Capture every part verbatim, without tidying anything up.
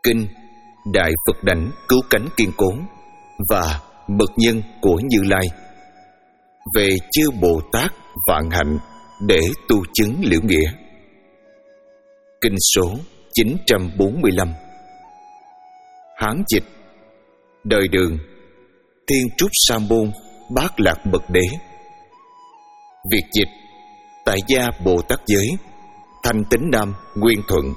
kinh Đại Phật Đảnh Cứu Cánh Kiên Cố và Mật Nhân của Như Lai về chư Bồ Tát vạn hạnh để tu chứng liễu nghĩa. Kinh số chín trăm bốn mươi lăm. Hán dịch: Đời Đường, Thiên Trúc Sa Môn Bát Lạc Bậc Đế. Việt dịch: Tại gia Bồ Tát Giới, Thanh Tín Nam Nguyên Thuận.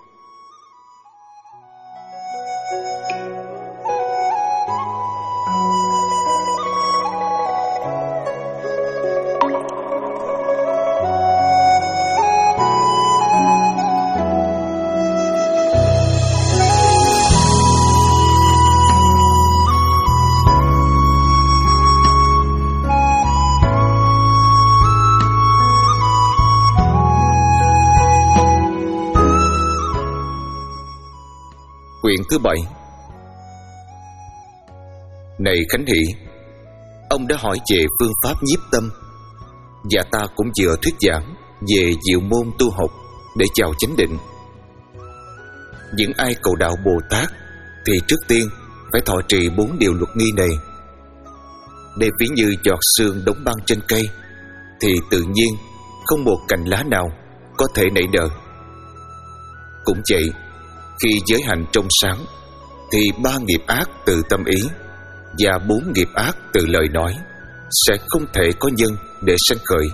Quyển thứ bảy. Này Khánh Hỷ, ông đã hỏi về phương pháp nhiếp tâm, và ta cũng vừa thuyết giảng về diệu môn tu học để chào chánh định. Những ai cầu đạo Bồ Tát thì trước tiên phải thọ trì bốn điều luật nghi này. Để ví như giọt sương đóng băng trên cây, thì tự nhiên không một cành lá nào có thể nảy nở. Cũng vậy, khi giới hạnh trong sáng, thì ba nghiệp ác từ tâm ý và bốn nghiệp ác từ lời nói sẽ không thể có nhân để sanh khởi.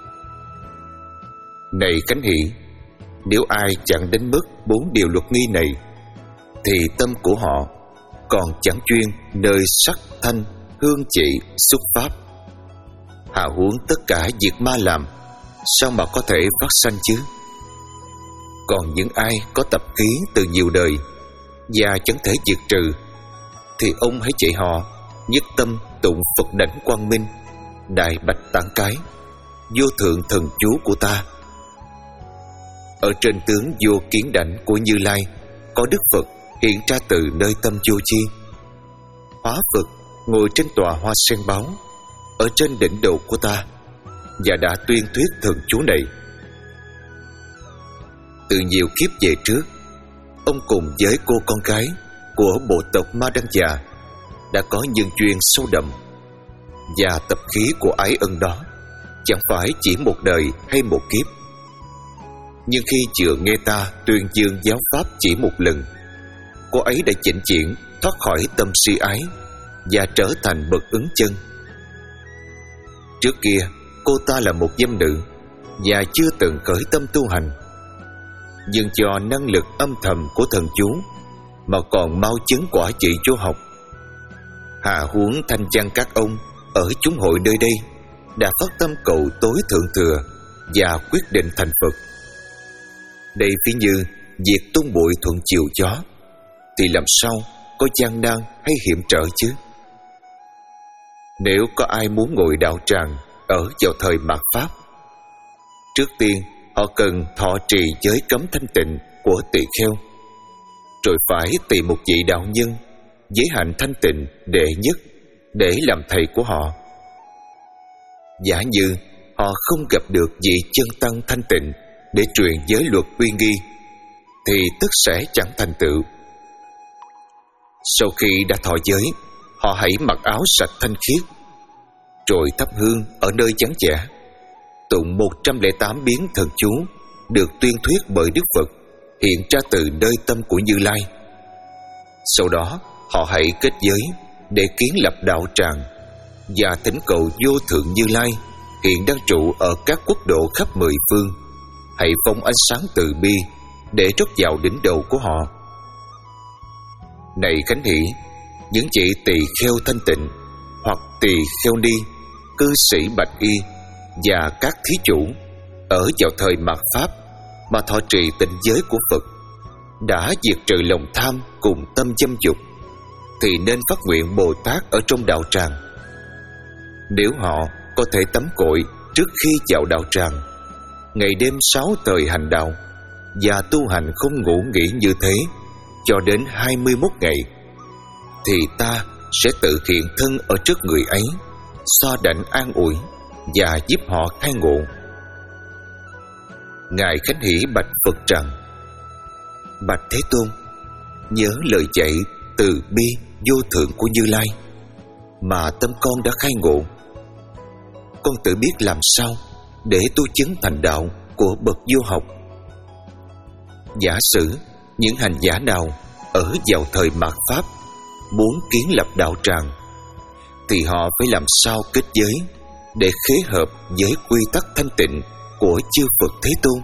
Này Khánh Hỷ, nếu ai chẳng đến mức bốn điều luật nghi này, thì tâm của họ còn chẳng chuyên nơi sắc thanh hương trị xúc pháp. Hạ huống tất cả việc ma làm, sao mà có thể phát sanh chứ? Còn những ai có tập khí từ nhiều đời và chẳng thể diệt trừ, thì ông hãy dạy họ nhất tâm tụng Phật Đảnh Quang Minh, Đại Bạch Tạng Cái, Vô Thượng Thần Chú của ta. Ở trên tướng vô kiến đảnh của Như Lai có Đức Phật hiện ra từ nơi tâm vô chi. Hóa Phật ngồi trên tòa hoa sen báo ở trên đỉnh đầu của ta và đã tuyên thuyết thần chú này. Từ nhiều kiếp về trước, ông cùng với cô con gái của bộ tộc Ma Đăng Già đã có nhân duyên sâu đậm, và tập khí của ái ân đó chẳng phải chỉ một đời hay một kiếp. Nhưng khi vừa nghe ta tuyên dương giáo pháp chỉ một lần, cô ấy đã chỉnh chuyển thoát khỏi tâm si ái và trở thành bậc ứng chân. Trước kia, cô ta là một dâm nữ và chưa từng khởi tâm tu hành, nhưng do năng lực âm thầm của thần chú mà còn mau chứng quả trị chú học. Hạ huống thanh văn các ông ở chúng hội nơi đây đã phát tâm cầu tối thượng thừa và quyết định thành Phật. Đây ví như việc tung bụi thuận chiều gió, thì làm sao có gian nan hay hiểm trở chứ? Nếu có ai muốn ngồi đạo tràng ở vào thời mạt Pháp, trước tiên họ cần thọ trì giới cấm thanh tịnh của tỳ kheo, rồi phải tìm một vị đạo nhân giới hạnh thanh tịnh đệ nhất để làm thầy của họ. Giả như họ không gặp được vị chân tăng thanh tịnh để truyền giới luật uy nghi, thì tất sẽ chẳng thành tựu. Sau khi đã thọ giới, họ hãy mặc áo sạch thanh khiết, rồi thắp hương ở nơi vắng vẻ, tụng một trăm lẻ tám biến thần chú được tuyên thuyết bởi Đức Phật hiện ra từ nơi tâm của Như Lai. Sau đó họ hãy kết giới để kiến lập đạo tràng và thỉnh cầu vô thượng Như Lai hiện đang trụ ở các quốc độ khắp mười phương hãy phóng ánh sáng từ bi để trót vào đỉnh đầu của họ. Này Khánh Hỷ, những vị tỳ kheo thanh tịnh hoặc tỳ kheo ni, cư sĩ bạch y và các thí chủ ở vào thời mạt Pháp mà thọ trì tịnh giới của Phật đã diệt trừ lòng tham cùng tâm dâm dục, thì nên phát nguyện Bồ Tát ở trong đạo tràng. Nếu họ có thể tắm cội trước khi vào đạo tràng, ngày đêm sáu thời hành đạo và tu hành không ngủ nghỉ như thế cho đến hai mươi mốt ngày, thì ta sẽ tự hiện thân ở trước người ấy, so đảnh an ủi và giúp họ khai ngộ. Ngài Khánh Hỷ bạch Phật rằng: Bạch Thế Tôn, nhớ lời dạy từ bi vô thượng của Như Lai, mà tâm con đã khai ngộ. Con tự biết làm sao để tu chứng thành đạo của bậc vô học. Giả sử những hành giả nào ở vào thời mạt Pháp muốn kiến lập đạo tràng, thì họ phải làm sao kết giới để khế hợp với quy tắc thanh tịnh của chư Phật Thế Tôn.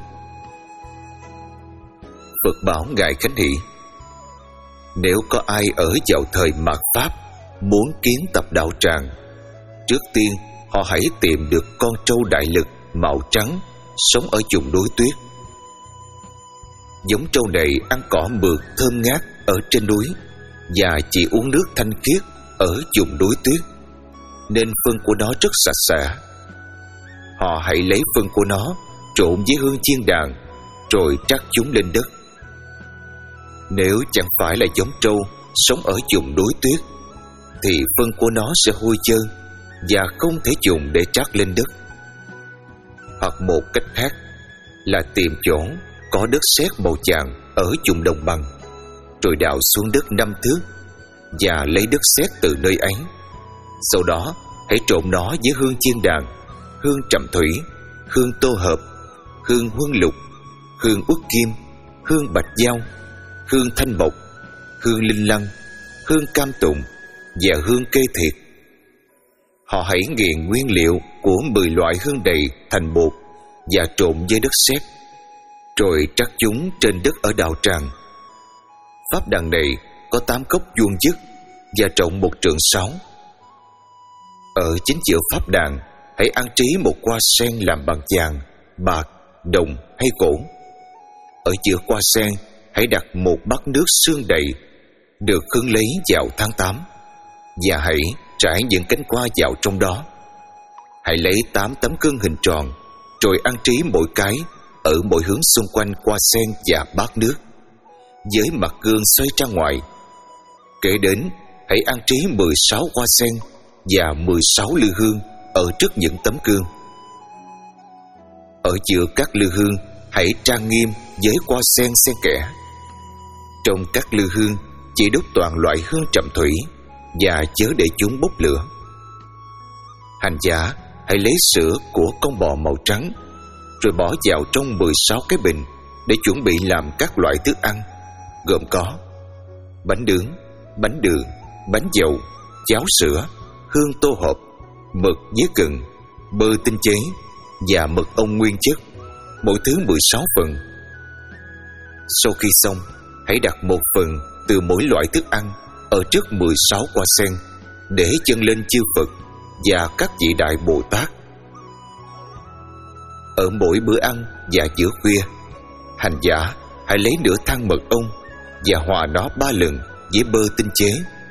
Phật bảo Ngài Khánh Hỷ: nếu có ai ở vào thời mạt Pháp muốn kiến tập đạo tràng, trước tiên họ hãy tìm được con trâu đại lực màu trắng sống ở vùng núi tuyết. Giống trâu này ăn cỏ mượt thơm ngát ở trên núi và chỉ uống nước thanh khiết ở vùng núi tuyết, nên phân của nó rất sạch sẽ. Họ hãy lấy phân của nó trộn với hương chiên đàn, rồi trắc chúng lên đất. Nếu chẳng phải là giống trâu sống ở vùng núi tuyết, thì phân của nó sẽ hôi trơn và không thể dùng để trắc lên đất. Hoặc một cách khác là tìm chỗ có đất sét màu vàng ở vùng đồng bằng, rồi đào xuống đất năm thước và lấy đất sét từ nơi ấy. Sau đó hãy trộn nó với hương chiên đàn, hương trầm thủy, hương tô hợp, hương huân lục, hương uất kim, hương bạch dao, hương thanh mộc, hương linh lăng, hương cam tùng và hương kê thiệt. Họ hãy nghiền nguyên liệu của mười loại hương đầy thành bột và trộn với đất sét, rồi trắc chúng trên đất ở đạo tràng. Pháp đàn này có tám cốc vuông vức và rộng một trượng sáu. Ở chính giữa pháp đàn hãy an trí một hoa sen làm bằng vàng, bạc, đồng hay gỗ. Ở giữa hoa sen hãy đặt một bát nước sương đầy, được hứng lấy vào tháng tám, và hãy trải những cánh hoa vào trong đó. Hãy lấy tám tấm gương hình tròn, rồi an trí mỗi cái ở mỗi hướng xung quanh hoa sen và bát nước, với mặt gương xoay ra ngoài. Kế đến hãy an trí mười sáu hoa sen và mười sáu lư hương ở trước những tấm gương. Ở giữa các lư hương hãy trang nghiêm với hoa sen xen kẽ. Trong các lư hương chỉ đốt toàn loại hương trầm thủy và chớ để chúng bốc lửa. Hành giả hãy lấy sữa của con bò màu trắng, rồi bỏ vào trong mười sáu cái bình để chuẩn bị làm các loại thức ăn, gồm có bánh nướng, bánh đường, bánh dầu, cháo sữa, hương tô hộp, mực với gừng, bơ tinh chế và mật ong nguyên chất, mỗi thứ mười sáu phần. Sau khi xong, hãy đặt một phần từ mỗi loại thức ăn ở trước mười sáu hoa sen để dâng lên chư Phật và các vị đại Bồ Tát. Ở mỗi bữa ăn và giữa khuya, hành giả hãy lấy nửa thang mật ong và hòa nó ba lần với bơ tinh chế.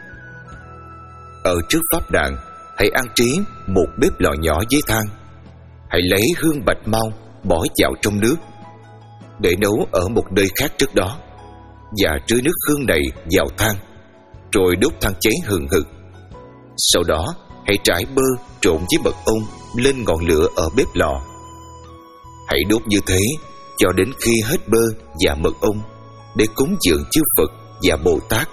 Ở trước pháp đàn hãy an trí một bếp lò nhỏ với than. Hãy lấy hương bạch mau bỏ vào trong nước để nấu ở một nơi khác trước đó, và rưới nước hương này vào than, rồi đốt than cháy hừng hực. Sau đó hãy trải bơ trộn với mật ong lên ngọn lửa ở bếp lò. Hãy đốt như thế cho đến khi hết bơ và mật ong, để cúng dường chư Phật và Bồ Tát.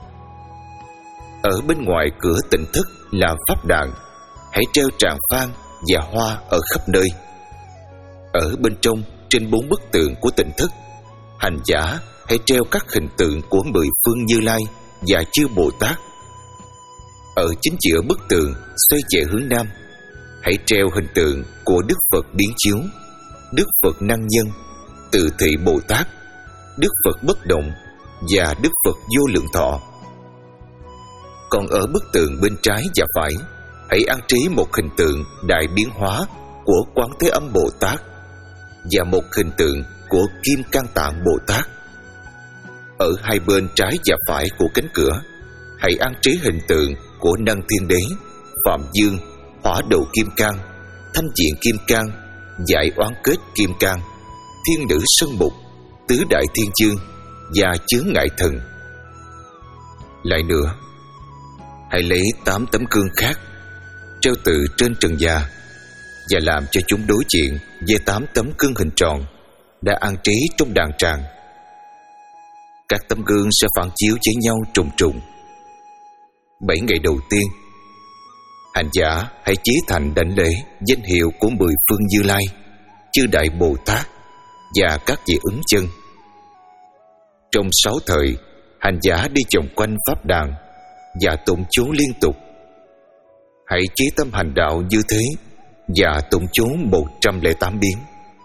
Ở bên ngoài cửa tịnh thất làm pháp đàn, hãy treo tràng phan và hoa ở khắp nơi. Ở bên trong, trên bốn bức tượng của tịnh thất, hành giả hãy treo các hình tượng của mười phương Như Lai và chư Bồ Tát. Ở chính giữa bức tượng xoay về hướng nam, hãy treo hình tượng của Đức Phật Biến Chiếu, Đức Phật Năng Nhân, Từ Thị Bồ Tát, Đức Phật Bất Động và Đức Phật Vô Lượng Thọ. Còn ở bức tượng bên trái và phải, hãy an trí một hình tượng đại biến hóa của Quán Thế Âm Bồ Tát và một hình tượng của Kim Cang Tạng Bồ Tát. Ở hai bên trái và phải của cánh cửa, hãy an trí hình tượng của Năng Thiên Đế, Phạm Dương, Hỏa Đầu Kim Cang, Thanh Diện Kim Cang, Giải Oán Kết Kim Cang, Thiên Nữ Sơn Mục, Tứ Đại Thiên Chương và Chướng Ngại Thần. Lại nữa, hãy lấy tám tấm gương khác treo từ trên trần nhà và làm cho chúng đối diện với tám tấm gương hình tròn đã an trí trong đàn tràng. Các tấm gương sẽ phản chiếu với nhau trùng trùng. Bảy ngày đầu tiên, hành giả hãy chí thành đảnh lễ danh hiệu của mười phương Như Lai, chư Đại Bồ Tát và các vị ứng chân. Trong sáu thời, hành giả đi vòng quanh pháp đàn và tụng chú liên tục. Hãy chí tâm hành đạo như thế và tụng chú một trăm lẻ tám biến.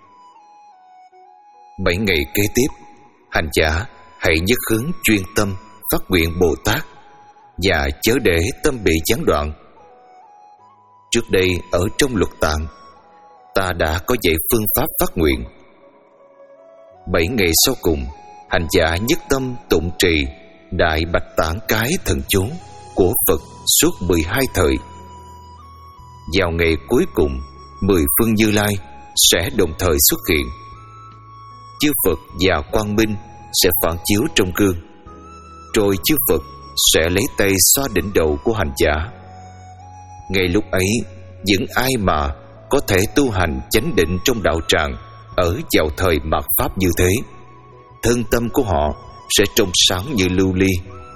Bảy ngày kế tiếp, hành giả hãy nhất hướng chuyên tâm phát nguyện Bồ Tát và chớ để tâm bị gián đoạn. Trước đây ở trong Luật Tạng, ta đã có dạy phương pháp phát nguyện. Bảy ngày sau cùng, hành giả nhất tâm tụng trì Đại Bạch Tạng Cái thần chú của Phật suốt mười hai thời. Vào ngày cuối cùng, mười phương Như Lai sẽ đồng thời xuất hiện. Chư Phật và Quang Minh sẽ phản chiếu trong gương, rồi chư Phật sẽ lấy tay xoa đỉnh đầu của hành giả. Ngay lúc ấy, những ai mà có thể tu hành chánh định trong đạo tràng ở vào thời mạt pháp như thế, thân tâm của họ sẽ trong sáng như lưu ly.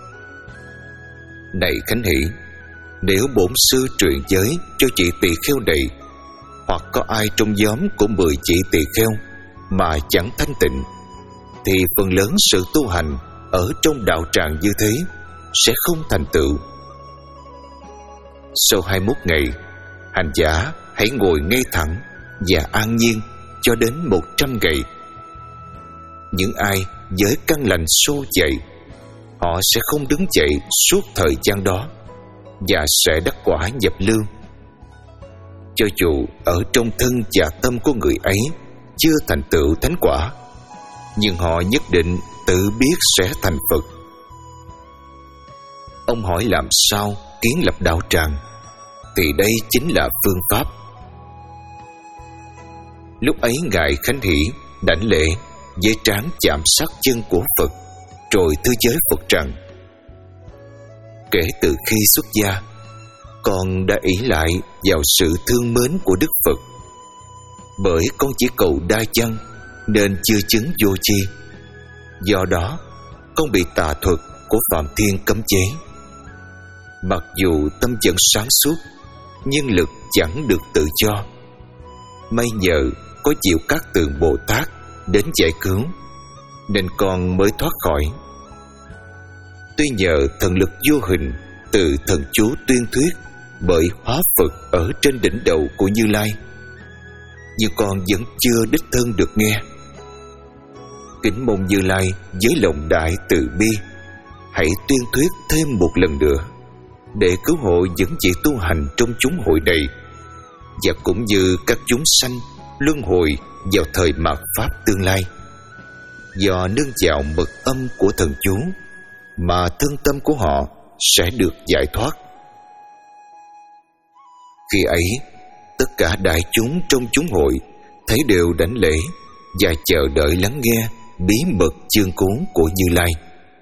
Này Khánh Hỷ, nếu bổn sư truyền giới cho chị tỳ kheo này, hoặc có ai trong nhóm của mười chị tỳ kheo mà chẳng thanh tịnh, thì phần lớn sự tu hành ở trong đạo tràng như thế sẽ không thành tựu. Sau hai mươi mốt ngày, hành giả hãy ngồi ngay thẳng và an nhiên cho đến một trăm ngày. Những ai với căn lành xô dậy, họ sẽ không đứng dậy suốt thời gian đó và sẽ đắc quả nhập lưu. Cho dù ở trong thân và tâm của người ấy chưa thành tựu thánh quả, nhưng họ nhất định tự biết sẽ thành Phật. Ông hỏi làm sao kiến lập đạo tràng, thì đây chính là phương pháp. Lúc ấy Ngài Khánh Hỷ đảnh lễ với trán chạm sát chân của Phật, rồi thưa với Phật rằng: kể từ khi xuất gia, con đã ỷ lại vào sự thương mến của Đức Phật. Bởi con chỉ cầu đa văn nên chưa chứng vô chi. Do đó con bị tà thuật của Phạm Thiên cấm chế. Mặc dù tâm vẫn sáng suốt, nhưng lực chẳng được tự do. May nhờ có Diệu Cát Tường Bồ Tát đến giải cứu, nên con mới thoát khỏi. Tuy nhờ thần lực vô hình từ thần chú tuyên thuyết bởi hóa Phật ở trên đỉnh đầu của Như Lai, nhưng con vẫn chưa đích thân được nghe. Kính mong Như Lai với lòng đại từ bi hãy tuyên thuyết thêm một lần nữa, để cứu hộ những vị tu hành trong chúng hội này, và cũng như các chúng sanh luân hồi vào thời mạt pháp tương lai. Do nương vào mật âm của thần chú mà thân tâm của họ sẽ được giải thoát. Khi ấy, tất cả đại chúng trong chúng hội thấy đều đảnh lễ và chờ đợi lắng nghe bí mật chương cuốn của Như Lai.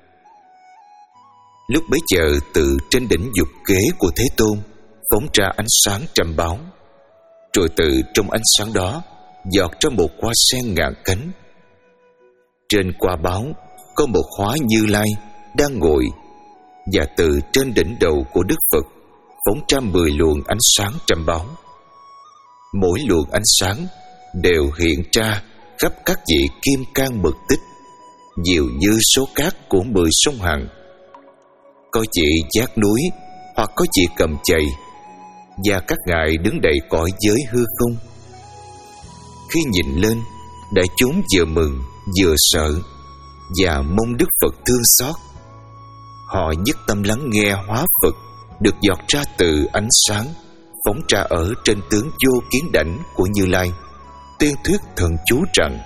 Lúc bấy giờ, từ trên đỉnh dục ghế của Thế Tôn phóng ra ánh sáng trăm báo, rồi từ trong ánh sáng đó giọt ra một hoa sen ngàn cánh. Trên quả báo có một hóa Như Lai đang ngồi, và từ trên đỉnh đầu của Đức Phật phóng ra mười luồng ánh sáng trăm báo. Mỗi luồng ánh sáng đều hiện ra khắp các vị kim cang mật tích, nhiều như số cát của mười sông Hằng. Có vị vác núi, hoặc có vị cầm chày, và các ngài đứng đầy cõi giới hư không. Khi nhìn lên, đại chúng vừa mừng vừa sợ, và mong Đức Phật thương xót. Họ nhất tâm lắng nghe hóa Phật được giọt ra từ ánh sáng phóng ra ở trên tướng vô kiến đảnh của Như Lai, tuyên thuyết thần chú rằng: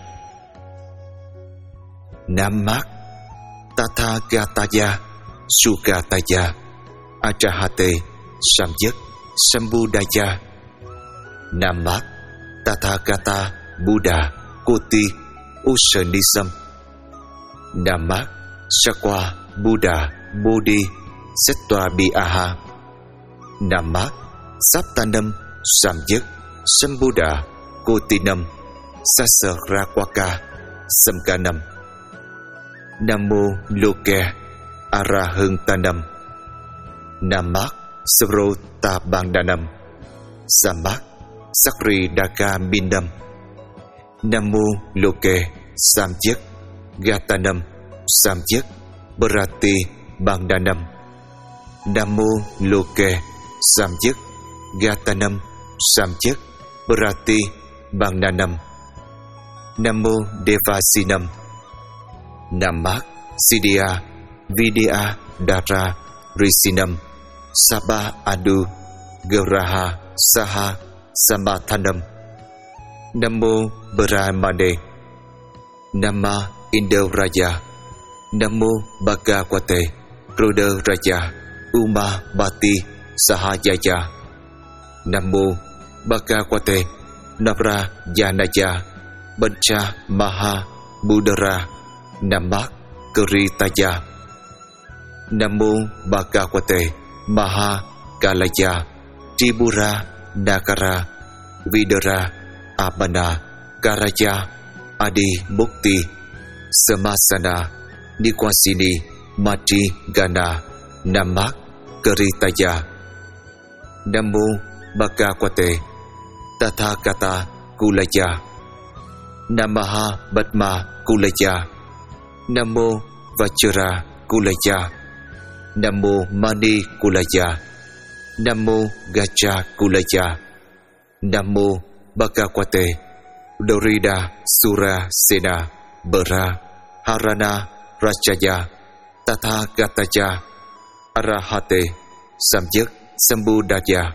Nam Mát Tathagataya Sukataya Ajahate Samyak Sambudaya. Nam Mát Tathagata Buddha Koti Usanisam. Nam Mát Sakwa Buddha Bodhi Settvabiaha. Nam Mát Saptanam Samyak Sambuddha Kotinam Sasarakwaka Samkanam. Nam mô Loke Arahuntanam. Namak Srotabandhanam. Samak Sakri Daka Minam. Nam mô Loke Samchik Gatanam. Samchik Berati Bandhanam. Nam mô Loke Samchik Gatanam. Samchik Berati Bandhanam. Nam mô Devasinam. Namak Siddhya Vidya Dara Risinam. Sabha Adu Geraha Saha Samathanam. Nam mô Brahmane. Nama Indraya. Nam mô Bhagavate Rudraya Uma Bati Sahajaya. Nam mô Bhagavate Navrayanaya Bancha Maha Buddhara Namak Kritaya. Nam mô Bhagavate Maha Kalaya Tribura Nakara Vidara Abana Karaya Adi Mukti Samasana Nikwasini Mati Gana Namak Kritaya. Nam mô Bhagavate Tathagata Kulaya Namaha Batma Kulaya. Nam mô Vajra Kulaya. Nam mô Mani Kulaya. Nam mô Gacha Kulaya. Nam mô Bhagavate Dorida Sura Sena Bara Harana Rachaya Tathagataya Arahate Samyak Sambudaya.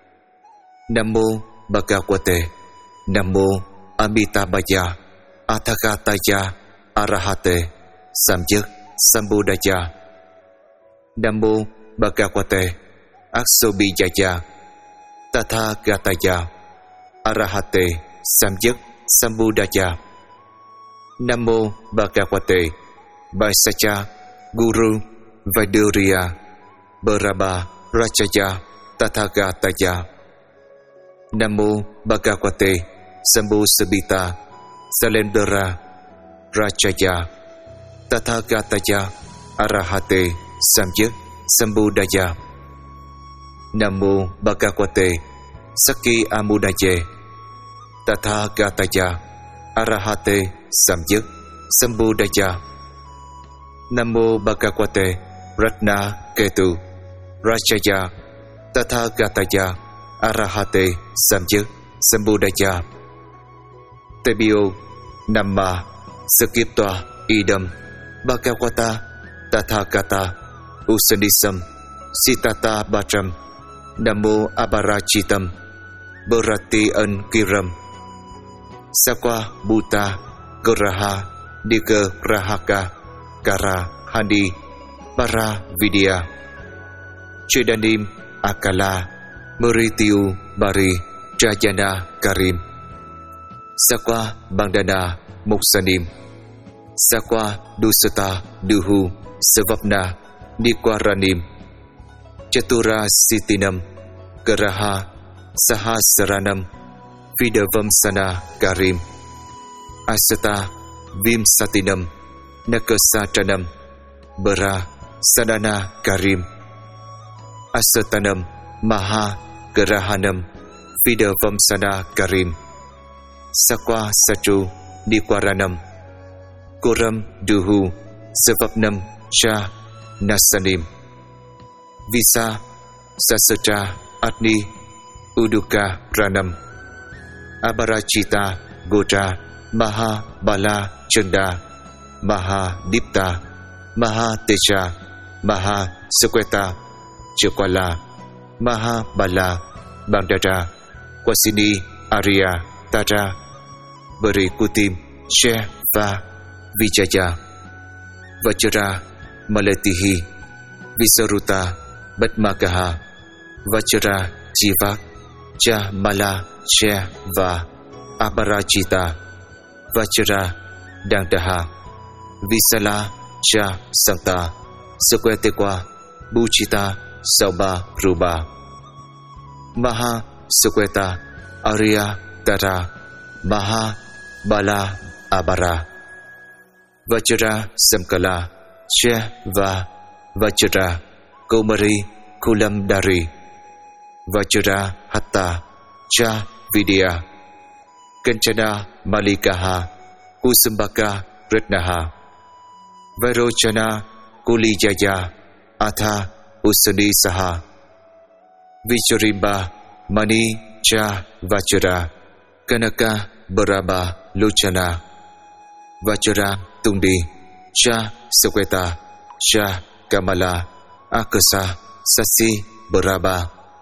Nam mô Bhagavate. Nam mô Amitabhaya Athagataya Arahate Samyak Sambudaya. Nam mô Bhagavate Aksobhijaya Tathagataya Arahate Samyak Sambudaya. Nam mô Bhagavate Vaisakya Guru Vaidurya Baraba Rachaya Tathagataya. Nam mô Bhagavate Sambusabita Salendra Rachaya Tathagataya Arahate Samyak Sambudaya. Nam mô Bhagavate Sakki Amudaye Tathagataya Arahate Samyak Sambudaya. Nam mô Bhagavate Ratna Ketu Rachaya Tathagataya Arahate Samyak Sambudaya. Tebio Namma Sakiptva Idam Bhagavata Tathagata Usanisam Sitata Bhatram. Nam mô Abharachitam Bharati Ankiram. Sakwa Bhuta Garaha Dika Rahaka Kara Handi Para Vidya Chidanim Akala Meritiu Bari Jayana Karim. Sakwa Bandhana Muksanim. Sakwa Dusata Duhu Savapna Nikwaranim. Chatura Sitinam Garaha Sahasaranam Vidavamsana Karim. Asata Vimsatinam Nakasatanam Bara Sadana Karim. Asatanam Maha Garahanam Vidavamsana Karim. Sakwa Satu Nikwaranam Kuram Duhu Savapnam Cha Nasanim. Visa Sasatra Atni Uduka Ranam. Abharachita Gotra Maha Bala Chanda Maha Dipta Maha Techa Maha Sukweta Chakwala Maha Bala Bandara Kwasini Arya Tara Barikutim She Va Vijaya Vajra Malatihi Visaruta Batmakaha Vajra Jivak Cha Mala She Va Abharachita Vajra Dangdaha Visala Cha Santa Sukwetekwa Buchita Sauba Ruba Maha Sukweta Arya Tara Maha Bala Abara Vajra Samkala Che và Vajra Komari Kulamdari Vajra Hatta Cha Vidya Kanchana Malikaha Kusumbaka Ratnaha Vairochana Kulijaya Atha Usani Saha Vicharimba Mani Cha Vajra Kanaka Baraba Lochana Vajra Tundi Cha Sakweta Cha Kamala Akasa Sasi Baraba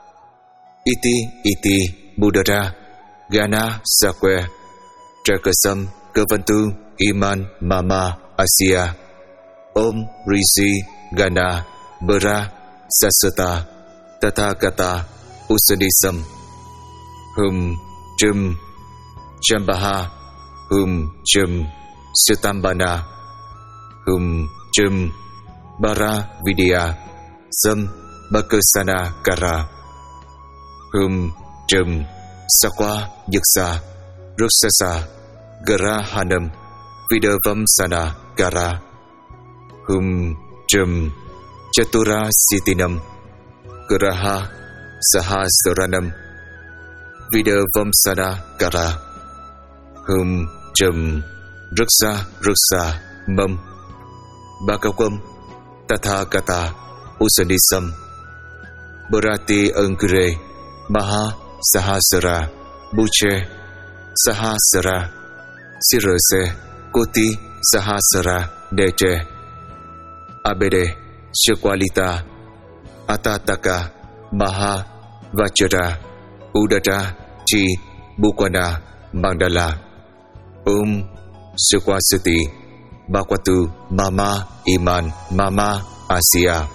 Iti Iti Budara Gana Sakwe Trakasam Kavantu Iman Mama Asia Om Rishi Gana Bara Sasata Tathagata Usanisam Hum Chum Chambaha Hum Chum Sutambana Hum Chum Bara Vidya Sam Bakasana Kara Hum Chum Sakwa Yaksa Ruksasa Gara Hanam Vidavam Sana Kara Hum Chum Chatura Sitinam Garaha Sahasranam Vidavam Sana Kara Hum Chum Ruksa Ruksa Mâm Bakakwam Tathagata Usanisam Bharati Angure Maha Sahasara Buche Sahasara Sirase Koti Sahasara Deche Abede Shakwalita Atataka Maha Vajra Udata Chi Bukwana Mandala Om Sukwasati Bakwatu Mama Iman Mama Asia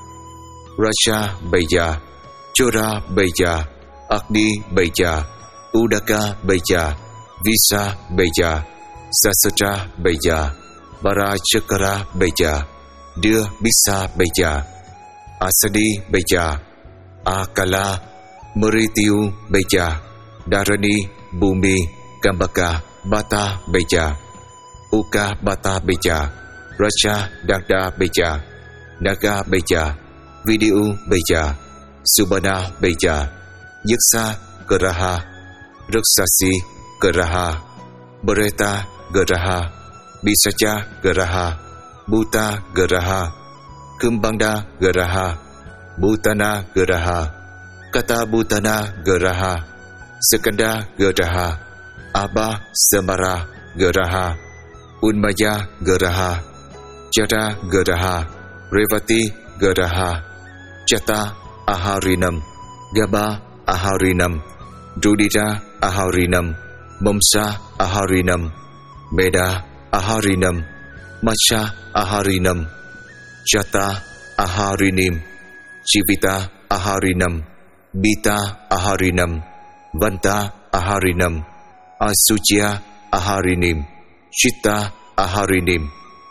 Raja Beja Chora Beja Agni Beja Udaka Beja Visa Beja Sasatra Beja Barachakara Beja Đưa Bisa Beja Asadi Beja Akala Meritiu Beja Darani Bumi Kambaka Bata Beja Uka Bata Beja Raja Dagda Beja Naga Beja Vidiu Beja Subana Beja Yaksa Geraha Raksasi Geraha Bereta Geraha Bisaja Geraha Buta Geraha Kembangda Geraha Butana Geraha Kata Butana Geraha Sekanda Geraha Abba Samara Geraha Unmaya Geraha Jada Geraha Revati Geraha Jata Aharinam Gaba Aharinam Rudita Aharinam Momsa Aharinam Meda Aharinam Macha Aharinam Jata Aharinim Chivita Aharinam Bita Aharinam Vanta Aharinam Asucia Aharinim Chitta Aharinim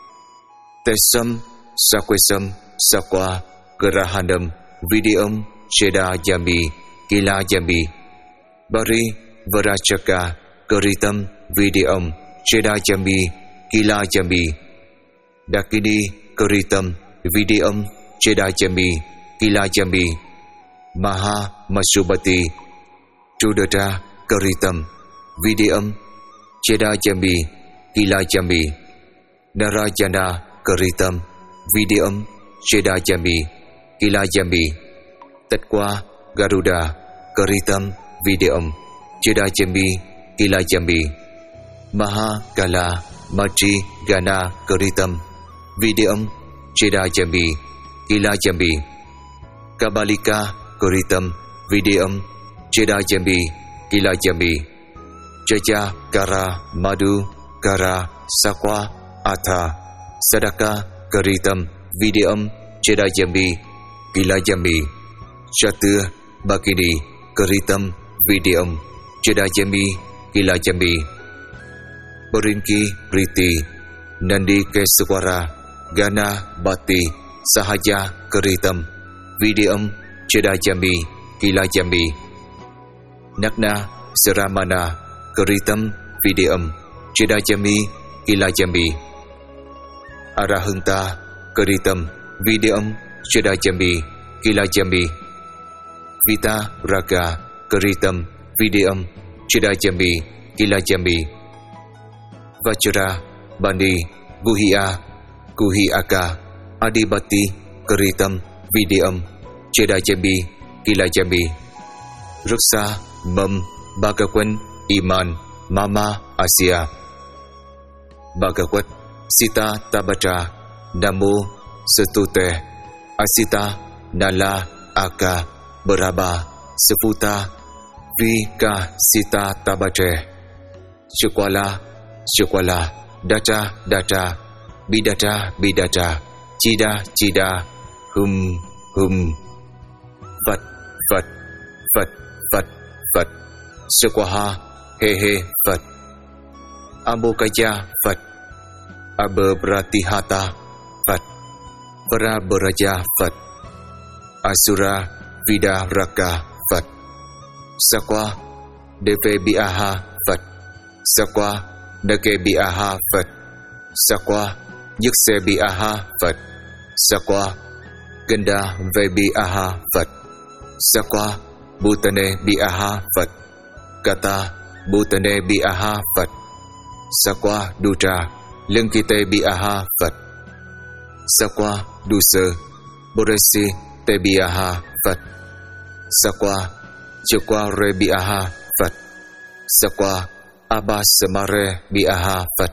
Tesam Sakwesam Sakwa Gerahanam Vidium Cheda Jambi Kila Jambi Bari Varachaka Keritam Vidium Cheda Jambi Kila Jambi Dakini Keritam Vidium Cheda Jambi Kila Jambi Maha Masubati Trudata Keritam Vidium Cheda Jambi Kila Jambi Narayana Keritam Vidium Cheda Jambi Kila Jambi Tatwa Garuda Keritam Vidium Cheda Jambi Kila Jambi Maha Kala Machi Gana Keritam Vidium Cheda Jambi Kila Jambi Kabalika Keritam Vidium Cheda Jambi Kila Jambi Jaja Kara Madu Kara Sakwa Atha Sadaka Keritam Vidium Cheda Jambi Kila Jambi Chatur Bakini Keritam Vidium Cheda Jambi Kila Jambi Berinki Priti Nandi Keswara Gana Bati Sahaja Keritam Vidium Cheda Jambi Kila Jambi Nakna Saramana Keritam Vidium Cheda Jambi Kila Jambi Arahanta Karitam Videam Chedajambi Kilajambi Vita Raga Karitam Videam Chedajambi Kilajambi Vajra Bandi Guhia Guhiaka Adibati Karitam Videam Chedajambi Kilajambi Ruksa Mum Bhagawan Iman Mama Asia Bhagawat Sita Tabatra Namo Setute Asita Nala Aka Beraba Sefuta Vika Sita Tabatre Syukwala Syukwala Data Data Bidata Bidata Cida Cida Hum Hum Phật Phật Phật Phật Phật Sukwaha He He Phật Ambokaya Phật Abhratihata Phật Parabaraja Phật Asura Vidaraka Phật Sakwa Devebiaha Phật Sakwa Nagebiaha Phật Sakwa Yuksebiaha Phật Sakwa Ganda Vebiaha Phật Sakwa Bhutane Biaha Phật Kata Bhutane Biaha Phật Sakwa Dutra Lengkite Biaha Phật Sakwa Dusa Boresi Tebiaha Phật Sakwa Chukwa Rebiaha Phật Sakwa Abasamare Biaha Phật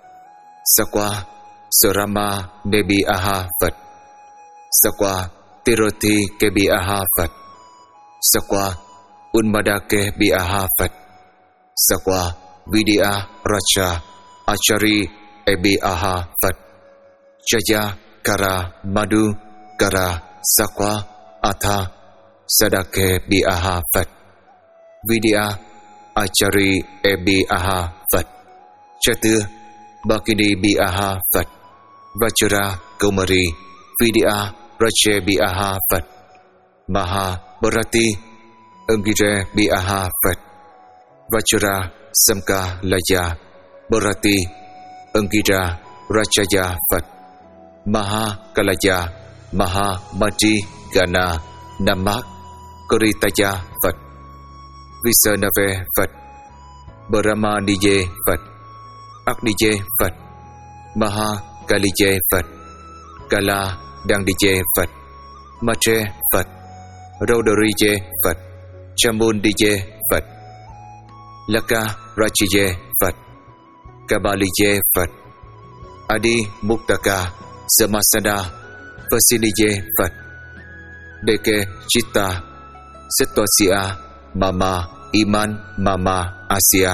Sakwa Sarama Nebiaha Phật Sakwa Tiroti Kebiaha Phật Sakwa Unmadake Biaha Phật Sakwa Vidya Racha Achari Ebiaha Phật Jaya Kara Madhu Kara Sakwa Atha Sadake Biaha Phật Vidya Achari Ebiaha Phật Chatu Bakini Biaha Phật Vajra Kumari Vidya Rache Biaha Phật Maha Bharati Angire Biaha Phật Vajra Samka Laya Bharati Angira Rachaya Phật Maha Kalaya Maha Mati Gana Namak Koritaya Phật Visanave Phật Brahmaniye Phật Agniye Phật Maha Kaliye Phật Kala Dandiye Phật Matre Phật Rodoriye Phật Chamundiye Phật Laka Rachiye Phật Kabaliye Phật Adi Muktaka Samasada Vasiliye Phật Deke Chitta Setosia Mama Iman Mama Asia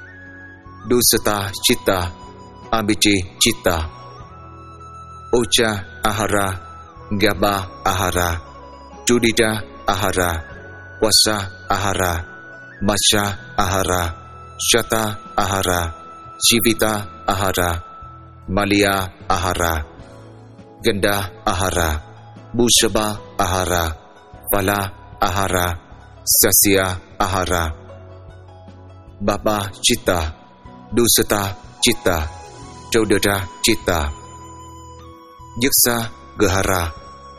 Dusata Chitta Amiti Chitta Ocha Ahara Gaba Ahara Judita Ahara Wasa Ahara Macha Ahara Shata Ahara Jivita Ahara Malia Ahara Ganda Ahara Busaba Ahara Pala Ahara Sasya Ahara Baba Chitta Dusata Chitta Chaudara Chitta Yuksa Gahara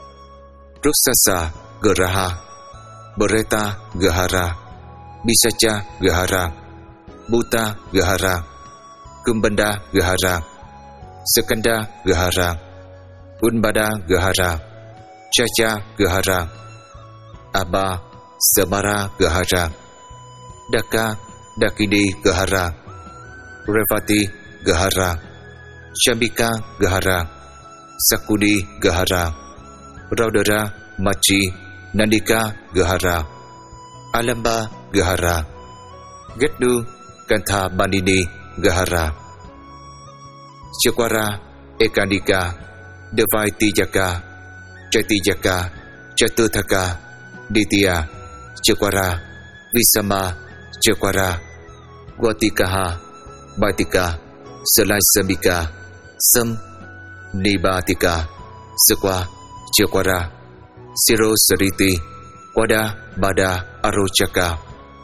Ruksasa Garaha Bereta Gahara Bisacha Gahara Buta Gahara Kumbanda Gahara Sekanda Gahara Unbada Gahara Chacha Gahara Abba Samara Gahara Daka Dakini Gahara Revati Gahara Shambika Gahara Sakudi Gahara Raudara Machi Nandika Gahara Alamba Gahara Getdu Kantha Bandini Gahara Chakwara Ekandika Devaitijaka Chaitijaka Chatuthaka Ditya Chakwara Visama Chakwara Gwatikaha Baitika Salaisambika Sam Nibatika Sakwa Chakwara Siro Sariti Wada Bada Arochaka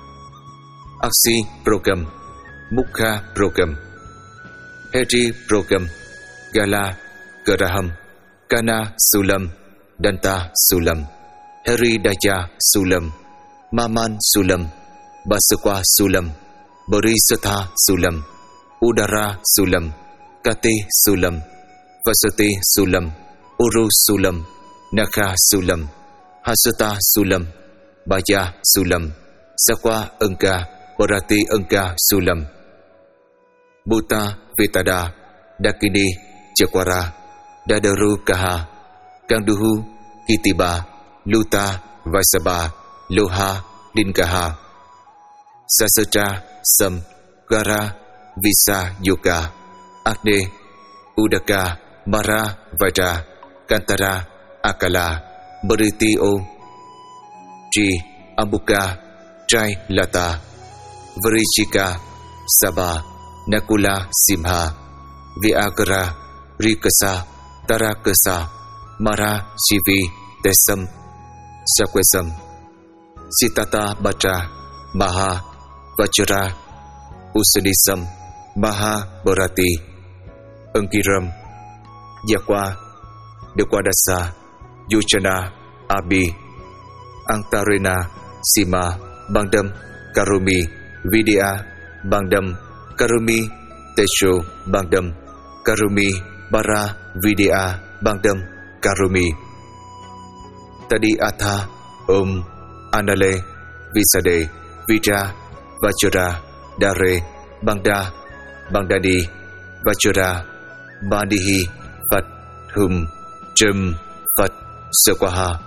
Aksi Prokam Mukha Prokam Heri Prokam Gala Graham, Kana Sulam, Danta Sulam, Hridaya Sulam, Maman Sulam, Basakwa Sulam, Bodhisattva Sulam, Udara Sulam, Kati Sulam, Vasati Sulam, Uru Sulam, Nakha Sulam, Hasata Sulam, Baya Sulam, Sakwa Anka, Parati Anka Sulam, Bhuta Vitada, Dakini Chakwara, Dadaru Kaha, Kanduhu, Kitiba, Luta, Vaisaba, Loha, Dinkaha, Sasatra, Sam, Gara, Visa, Yoga, Agne, Udaka, Mara, Vaja, Kantara, Akala, Baritio, Tri, Ambuka, Trai, Lata, Varichika, Saba, Nakula, Simha, Viagra, Rikasa, Tarakasa, Mara, Shivi, Tesam, Sakwesam, Sitata Batra, Maha, Vajra, Usadisam, Maha Bharati, Ankiram, Yakwa, Dekwadasa, Yuchana, Abi, Antarena, Sima, Bangdam, Karumi, Vidya, Bangdam, Karumi, Tesho, Bangdam, Karumi, Bara, Vidya, Bangdam, Karumi, Tadi Atha, Om, Anale, Visade, Vija, Vajra, Dare, Bangda, Bangdadi, Vajra, Bandihi, Phật, Hum, Trâm, Phật, Sơ-qua-ha.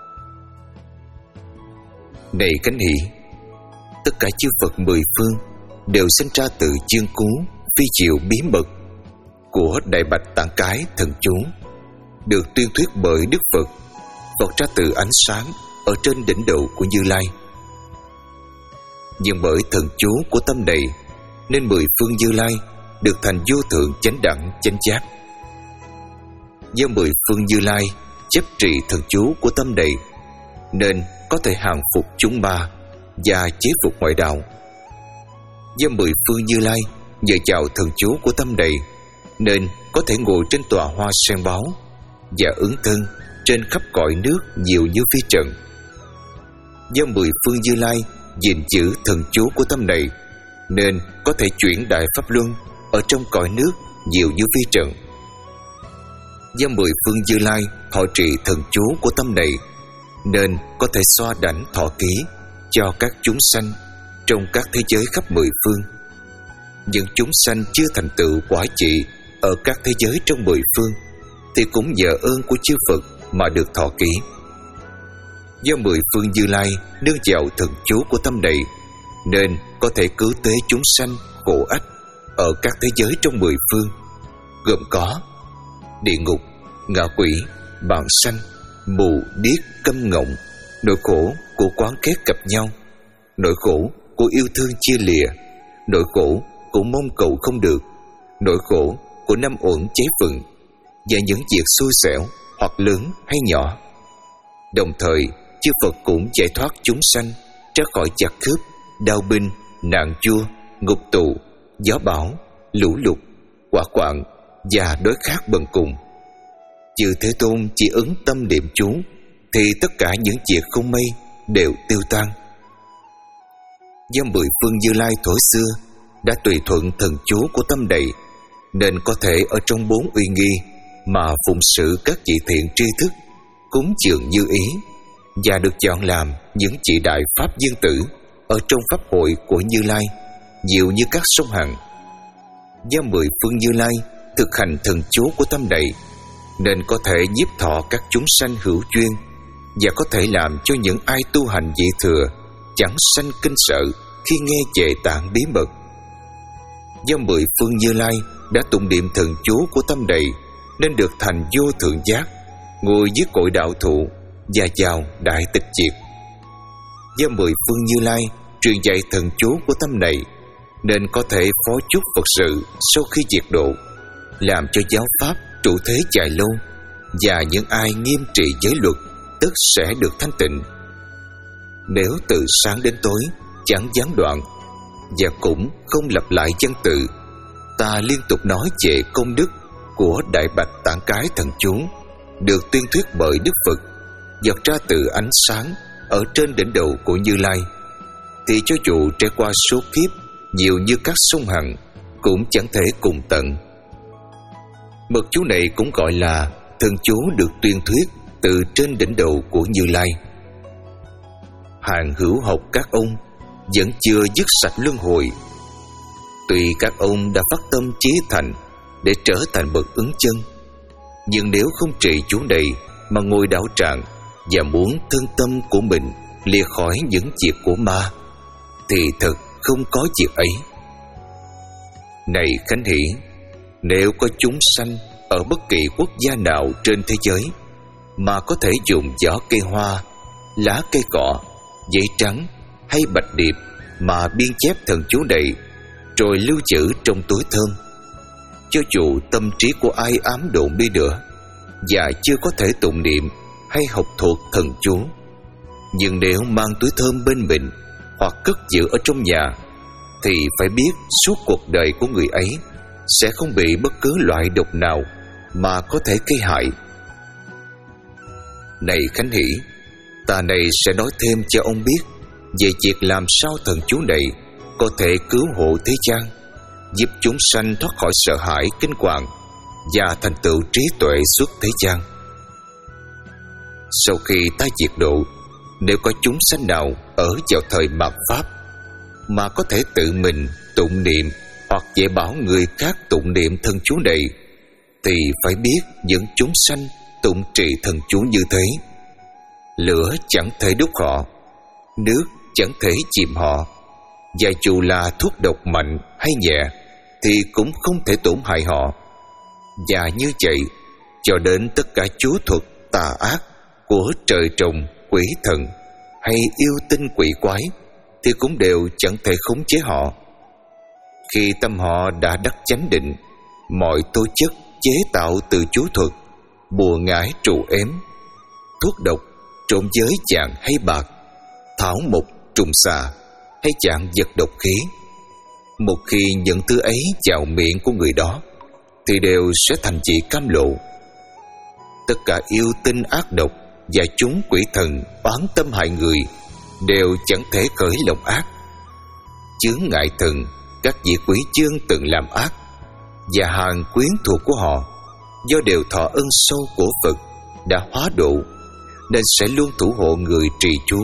Này Cánh Hỷ, tất cả chư Phật mười phương đều sinh ra từ chương cú phi diệu bí mật của Đại Bạch Tạng Cái Thần Chú, được tuyên thuyết bởi Đức Phật, vọt ra từ ánh sáng ở trên đỉnh đầu của Như Lai. Nhưng bởi thần chú của tâm này, nên mười phương Như Lai được thành vô thượng chánh đẳng chánh giác. Do mười phương Như Lai chấp trị thần chú của tâm này, nên có thể hàng phục chúng ma và chế phục ngoại đạo. Do mười phương Như Lai nhờ vào thần chú của tâm này, nên có thể ngồi trên tòa hoa sen báo và ứng thân trên khắp cõi nước nhiều như phi trần. Do mười phương Như Lai gìn giữ thần chú của tâm này, nên có thể chuyển đại pháp luân ở trong cõi nước nhiều như phi trần. Do mười phương Như Lai thọ trì thần chú của tâm này, nên có thể xoa đảnh thọ ký cho các chúng sanh trong các thế giới khắp mười phương. Những chúng sanh chưa thành tựu quả trị ở các thế giới trong mười phương thì cũng nhờ ơn của chư Phật mà được thọ ký. Do mười phương Như Lai nương vào thần chú của tâm này, nên có thể cứu tế chúng sanh khổ ách ở các thế giới trong mười phương, gồm có địa ngục, ngạ quỷ, bạn sanh, mù, điếc, câm ngọng, nỗi khổ của quán kết gặp nhau, nỗi khổ của yêu thương chia lìa, nỗi khổ của mong cầu không được, nỗi khổ của năm uẩn cháy vừng, và những việc xui xẻo hoặc lớn hay nhỏ. Đồng thời, chư Phật cũng giải thoát chúng sanh ra khỏi giặc cướp, đao binh, nạn chua, ngục tù, gió bão, lũ lụt, hỏa hoạn và đói khát bần cùng. Chư Thế Tôn chỉ ứng tâm niệm chú, thì tất cả những việc không may đều tiêu tan. Do mười phương Như Lai thuở xưa đã tùy thuận thần chú của tâm đầy, nên có thể ở trong bốn uy nghi mà phụng sự các vị thiện tri thức, cúng dường như ý, và được chọn làm những vị đại pháp dương tử ở trong pháp hội của Như Lai, nhiều như các sông Hằng. Do mười phương Như Lai thực hành thần chú của tâm đầy, nên có thể nhiếp thọ các chúng sanh hữu duyên, và có thể làm cho những ai tu hành vị thừa chẳng sanh kinh sợ khi nghe về tạng bí mật. Do mười phương Như Lai đã tụng niệm thần chú của tâm đầy, nên được thành vô thượng giác, ngồi dưới cội đạo thụ và vào đại tịch diệt. Do mười phương Như Lai truyền dạy thần chú của tâm này, nên có thể phó chúc Phật sự sau khi diệt độ, làm cho giáo pháp trụ thế dài lâu, và những ai nghiêm trị giới luật tất sẽ được thanh tịnh. Nếu từ sáng đến tối chẳng gián đoạn, và cũng không lặp lại văn tự, ta liên tục nói về công đức của Đại Bạch Tạng Cái Thần Chú được tuyên thuyết bởi Đức Phật giật ra từ ánh sáng ở trên đỉnh đầu của Như Lai, thì cho dù trải qua số kiếp nhiều như các sông Hằng cũng chẳng thể cùng tận. Mật chú này cũng gọi là thần chú được tuyên thuyết từ trên đỉnh đầu của Như Lai. Hàng hữu học các ông vẫn chưa dứt sạch luân hồi. Tuy các ông đã phát tâm chí thành để trở thành bậc ứng chân, nhưng nếu không trì chú này mà ngồi đảo trạng và muốn thân tâm của mình lìa khỏi những việc của ma, thì thật không có việc ấy. Này Khánh Hỷ, nếu có chúng sanh ở bất kỳ quốc gia nào trên thế giới mà có thể dùng vỏ cây hoa, lá cây cọ, giấy trắng hay bạch điệp mà biên chép thần chú này rồi lưu trữ trong túi thơm, cho dù tâm trí của ai ám độn đi nữa và chưa có thể tụng niệm hay học thuộc thần chú, nhưng nếu mang túi thơm bên mình hoặc cất giữ ở trong nhà, thì phải biết suốt cuộc đời của người ấy sẽ không bị bất cứ loại độc nào mà có thể gây hại. Này Khánh Hỷ, ta này sẽ nói thêm cho ông biết về việc làm sao thần chú này có thể cứu hộ thế gian, giúp chúng sanh thoát khỏi sợ hãi kinh hoàng và thành tựu trí tuệ suốt thế gian. Sau khi ta diệt độ, nếu có chúng sanh nào ở vào thời mạt Pháp mà có thể tự mình tụng niệm hoặc dạy bảo người khác tụng niệm thần chú này, thì phải biết những chúng sanh tụng trì thần chú như thế, lửa chẳng thể đốt họ, nước chẳng thể chìm họ, và dù là thuốc độc mạnh hay nhẹ thì cũng không thể tổn hại họ. Và như vậy, cho đến tất cả chú thuật tà ác của trời trồng, quỷ thần hay yêu tinh quỷ quái thì cũng đều chẳng thể khống chế họ. Khi tâm họ đã đắc chánh định, mọi tố chất chế tạo từ chú thuật, bùa ngải trụ ếm, thuốc độc, trộm giới vàng hay bạc, thảo mộc trùng xà hay chạm vật độc khí, một khi những thứ ấy vào miệng của người đó thì đều sẽ thành chỉ cam lộ. Tất cả yêu tinh ác độc và chúng quỷ thần oán tâm hại người đều chẳng thể khởi lòng ác. Chướng ngại thần, các vị quỷ chương từng làm ác và hàng quyến thuộc của họ, do đều thọ ân sâu của Phật đã hóa độ, nên sẽ luôn thủ hộ người trì chú.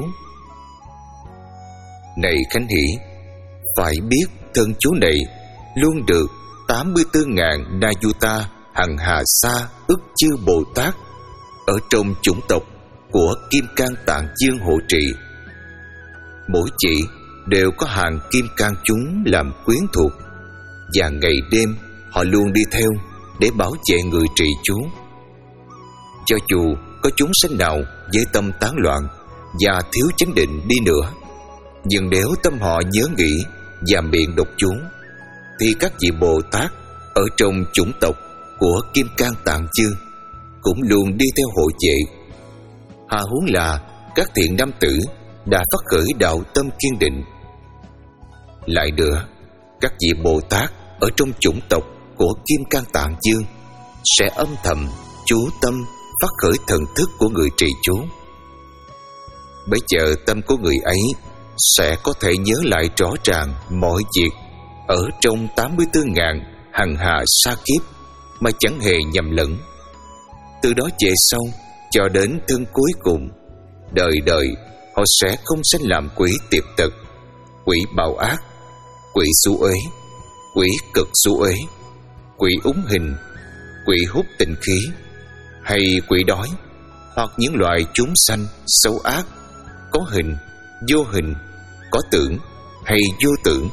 Này Khánh Hỷ, phải biết thần chú này luôn được tám mươi tư ngàn Nayuta hằng hà sa ức chư Bồ Tát ở trong chủng tộc của Kim Cang Tạng Dương hộ trì. Mỗi chị đều có hàng kim cang chúng làm quyến thuộc, và ngày đêm họ luôn đi theo để bảo vệ người trì chú. Cho dù có chúng sanh nào với tâm tán loạn và thiếu chánh định đi nữa, nhưng nếu tâm họ nhớ nghĩ và miệng đọc chú, thì các vị Bồ Tát ở trong chủng tộc của Kim Cang Tạng Dương cũng luôn đi theo hộ vệ. Hà huống là các thiện nam tử đã phát khởi đạo tâm kiên định. Lại nữa, các vị Bồ Tát ở trong chủng tộc của Kim Cang Tạng Dương sẽ âm thầm chú tâm phát khởi thần thức của người trì chú. Bây giờ tâm của người ấy sẽ có thể nhớ lại rõ ràng mọi việc ở trong tám mươi tư ngàn hằng hà sa kiếp mà chẳng hề nhầm lẫn. Từ đó về sau cho đến thân cuối cùng, đời đời họ sẽ không sanh làm quỷ tiệp tật, quỷ bạo ác, quỷ xú uế, quỷ cực xú uế, quỷ úng hình, quỷ hút tịnh khí, hay quỷ đói, hoặc những loài chúng sanh xấu ác, có hình, vô hình, có tưởng hay vô tưởng.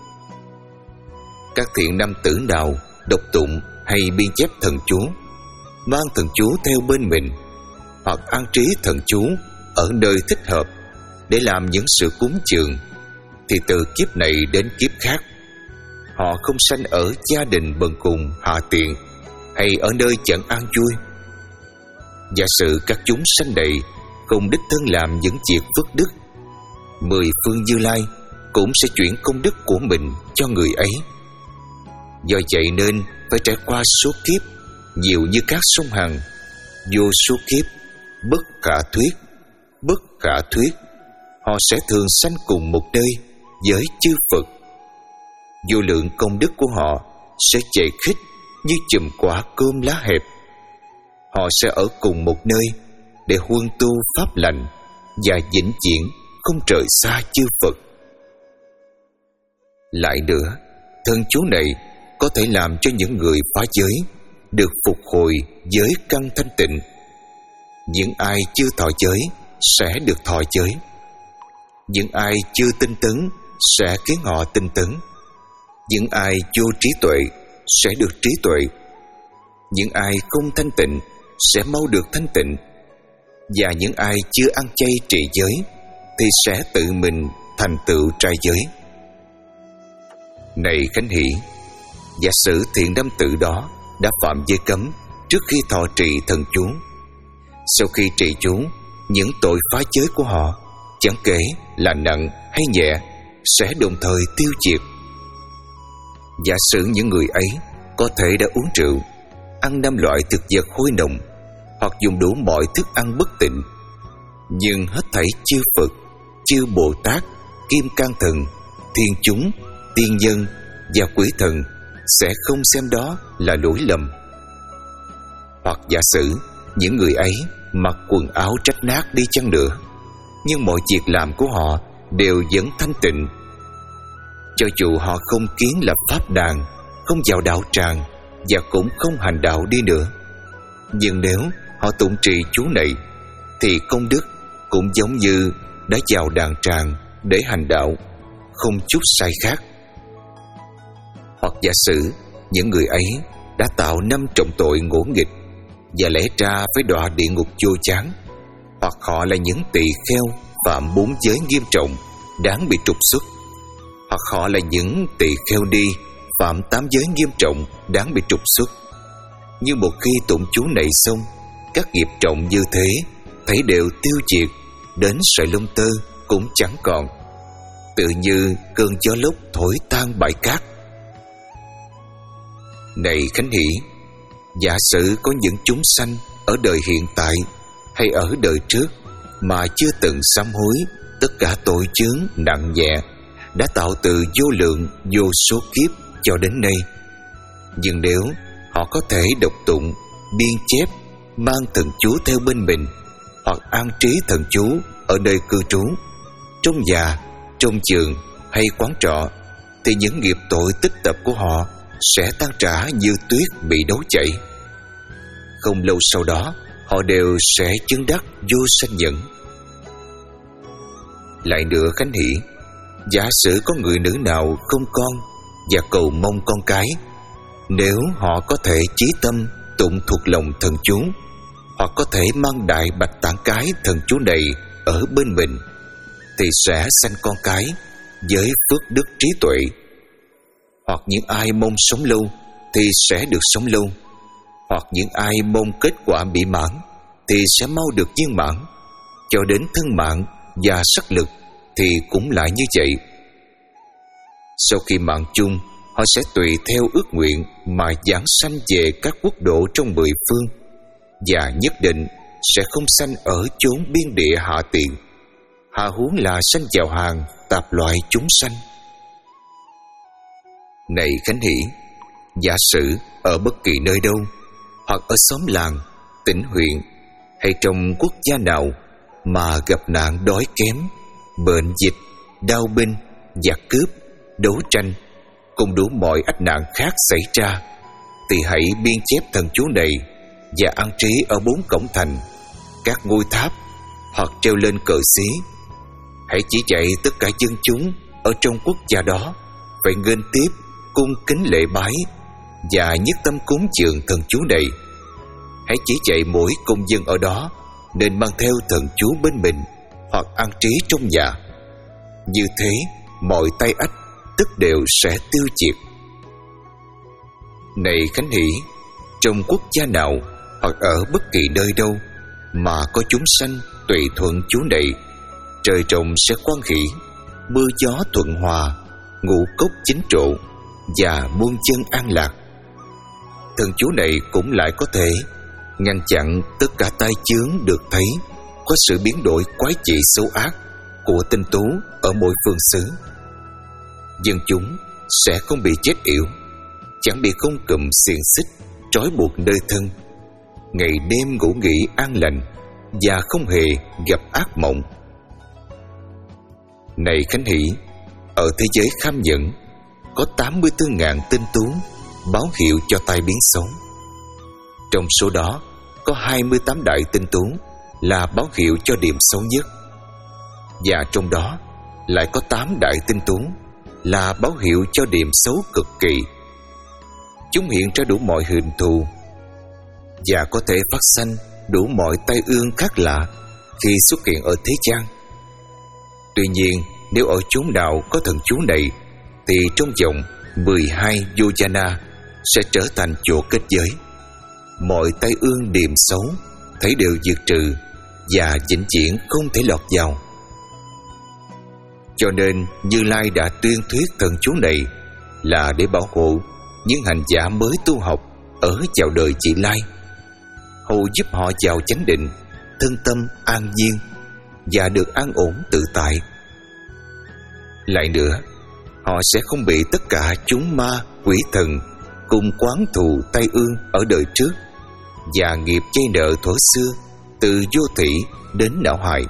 Các thiện nam tử nào đọc tụng hay biên chép thần chú, mang thần chú theo bên mình, hoặc an trí thần chú ở nơi thích hợp để làm những sự cúng dường, thì từ kiếp này đến kiếp khác, họ không sanh ở gia đình bần cùng hạ tiện hay ở nơi chẳng an vui. Giả sử các chúng sanh này không đích thân làm những việc phước đức, mười phương Như Lai cũng sẽ chuyển công đức của mình cho người ấy. Do vậy nên phải trải qua số kiếp nhiều như các sông Hằng, vô số kiếp, bất khả thuyết, bất khả thuyết, họ sẽ thường sanh cùng một nơi với chư Phật. Vô lượng công đức của họ sẽ chạy khích như chùm quả cơm lá hẹp. Họ sẽ ở cùng một nơi để huân tu pháp lành và vĩnh viễn không rời xa chư Phật. Lại nữa, thân chú này có thể làm cho những người phá giới được phục hồi giới căn thanh tịnh. Những ai chưa thọ giới sẽ được thọ giới. Những ai chưa tinh tấn sẽ khiến họ tinh tấn. Những ai vô trí tuệ sẽ được trí tuệ. Những ai không thanh tịnh sẽ mau được thanh tịnh. Và những ai chưa ăn chay trì giới thì sẽ tự mình thành tựu trai giới. Này Khánh Hỷ, giả sử thiện nam tử đó đã phạm giới cấm trước khi thọ trì thần chú. Sau khi trì chú, những tội phá giới của họ, chẳng kể là nặng hay nhẹ, sẽ đồng thời tiêu diệt. Giả sử những người ấy có thể đã uống rượu, ăn năm loại thực vật hôi nồng, hoặc dùng đủ mọi thức ăn bất tịnh, nhưng hết thảy chư Phật, chư Bồ Tát, Kim Cang Thần, thiên chúng, tiên nhân và quỷ thần sẽ không xem đó là lỗi lầm. Hoặc giả sử những người ấy mặc quần áo rách nát đi chăng nữa, nhưng mọi việc làm của họ đều vẫn thanh tịnh. Cho dù họ không kiến lập pháp đàn, không vào đạo tràng và cũng không hành đạo đi nữa, nhưng nếu họ tụng trì chú này thì công đức cũng giống như đã vào đàn tràng để hành đạo, không chút sai khác. Hoặc giả sử những người ấy đã tạo năm trọng tội ngỗ nghịch và lẽ ra phải đọa địa ngục vô chán, hoặc họ là những tỳ kheo phạm bốn giới nghiêm trọng đáng bị trục xuất, hoặc họ là những tỳ kheo đi phạm tám giới nghiêm trọng đáng bị trục xuất. Nhưng một khi tụng chú này xong, các nghiệp trọng như thế thấy đều tiêu diệt, đến sợi lông tơ cũng chẳng còn, tự như cơn gió lốc thổi tan bãi cát. Này Khánh Hỷ, giả sử có những chúng sanh ở đời hiện tại hay ở đời trước mà chưa từng sám hối tất cả tội chướng nặng nhẹ đã tạo từ vô lượng vô số kiếp cho đến nay, nhưng nếu họ có thể đọc tụng, biên chép, mang thần chú theo bên mình, hoặc an trí thần chú ở nơi cư trú, trong nhà, trong giường hay quán trọ, thì những nghiệp tội tích tập của họ sẽ tan rã như tuyết bị đấu chảy. Không lâu sau đó, họ đều sẽ chứng đắc vô sanh nhẫn. Lại nữa Khánh Hỷ, giả sử có người nữ nào không con và cầu mong con cái, nếu họ có thể chí tâm tụng thuộc lòng thần chú, hoặc có thể mang đại bạch tạng cái thần chú này ở bên mình, thì sẽ sanh con cái với phước đức trí tuệ. Hoặc những ai mong sống lâu thì sẽ được sống lâu, hoặc những ai mong kết quả mỹ mãn thì sẽ mau được viên mãn, cho đến thân mạng và sắc lực thì cũng lại như vậy. Sau khi mạng chung, họ sẽ tùy theo ước nguyện mà giảng sanh về các quốc độ trong mười phương, và nhất định sẽ không sanh ở chốn biên địa hạ tiện, hạ huống là sanh vào hàng tạp loại chúng sanh. Này Khánh Hỷ, giả sử ở bất kỳ nơi đâu, hoặc ở xóm làng, tỉnh huyện hay trong quốc gia nào mà gặp nạn đói kém, bệnh dịch, đau binh, giặc cướp, đấu tranh cùng đủ mọi ách nạn khác xảy ra, thì hãy biên chép thần chú này và an trí ở bốn cổng thành, các ngôi tháp, hoặc treo lên cờ xí. Hãy chỉ dạy tất cả dân chúng ở trong quốc gia đó phải nghênh tiếp, cung kính lễ bái và nhất tâm cúng dường thần chú này. Hãy chỉ dạy mỗi công dân ở đó nên mang theo thần chú bên mình hoặc an trí trong nhà. Như thế, mọi tai ách tức đều sẽ tiêu diệt. Này Khánh Hỷ, trong quốc gia nào hoặc ở bất kỳ nơi đâu mà có chúng sanh tùy thuận chú này, trời trồng sẽ quan hỷ, mưa gió thuận hòa, ngũ cốc chín trộ và muôn dân an lạc. thần chú này cũng lại có thể ngăn chặn tất cả tai chướng được thấy có sự biến đổi quái dị xấu ác của tinh tú ở mỗi phương xứ. Dân chúng sẽ không bị chết yểu, chẳng bị không cụm xiềng xích trói buộc nơi thân, ngày đêm ngủ nghỉ an lành và không hề gặp ác mộng. Này Khánh Hỷ, ở thế giới Kham Nhẫn có tám mươi tư ngàn tinh tú báo hiệu cho tai biến xấu. Trong số đó có hai mươi tám đại tinh tú là báo hiệu cho điểm xấu nhất, và trong đó lại có tám đại tinh tú là báo hiệu cho điểm xấu cực kỳ. Chúng hiện ra đủ mọi hình thù và có thể phát sanh đủ mọi tai ương khác lạ khi xuất hiện ở thế gian. Tuy nhiên, nếu ở chốn nào có thần chú này thì trong vòng mười hai yojana sẽ trở thành chỗ kết giới. Mọi tai ương điềm xấu thấy đều diệt trừ và vĩnh viễn không thể lọt vào. Cho nên Như Lai đã tuyên thuyết thần chú này là để bảo hộ những hành giả mới tu học ở vào đời vị lai, hầu giúp họ vào chánh định, thân tâm an nhiên và được an ổn tự tại. Lại nữa, họ sẽ không bị tất cả chúng ma, quỷ thần cùng quán thù tai ương ở đời trước và nghiệp dây nợ thuở xưa từ vô thủy đến não hại.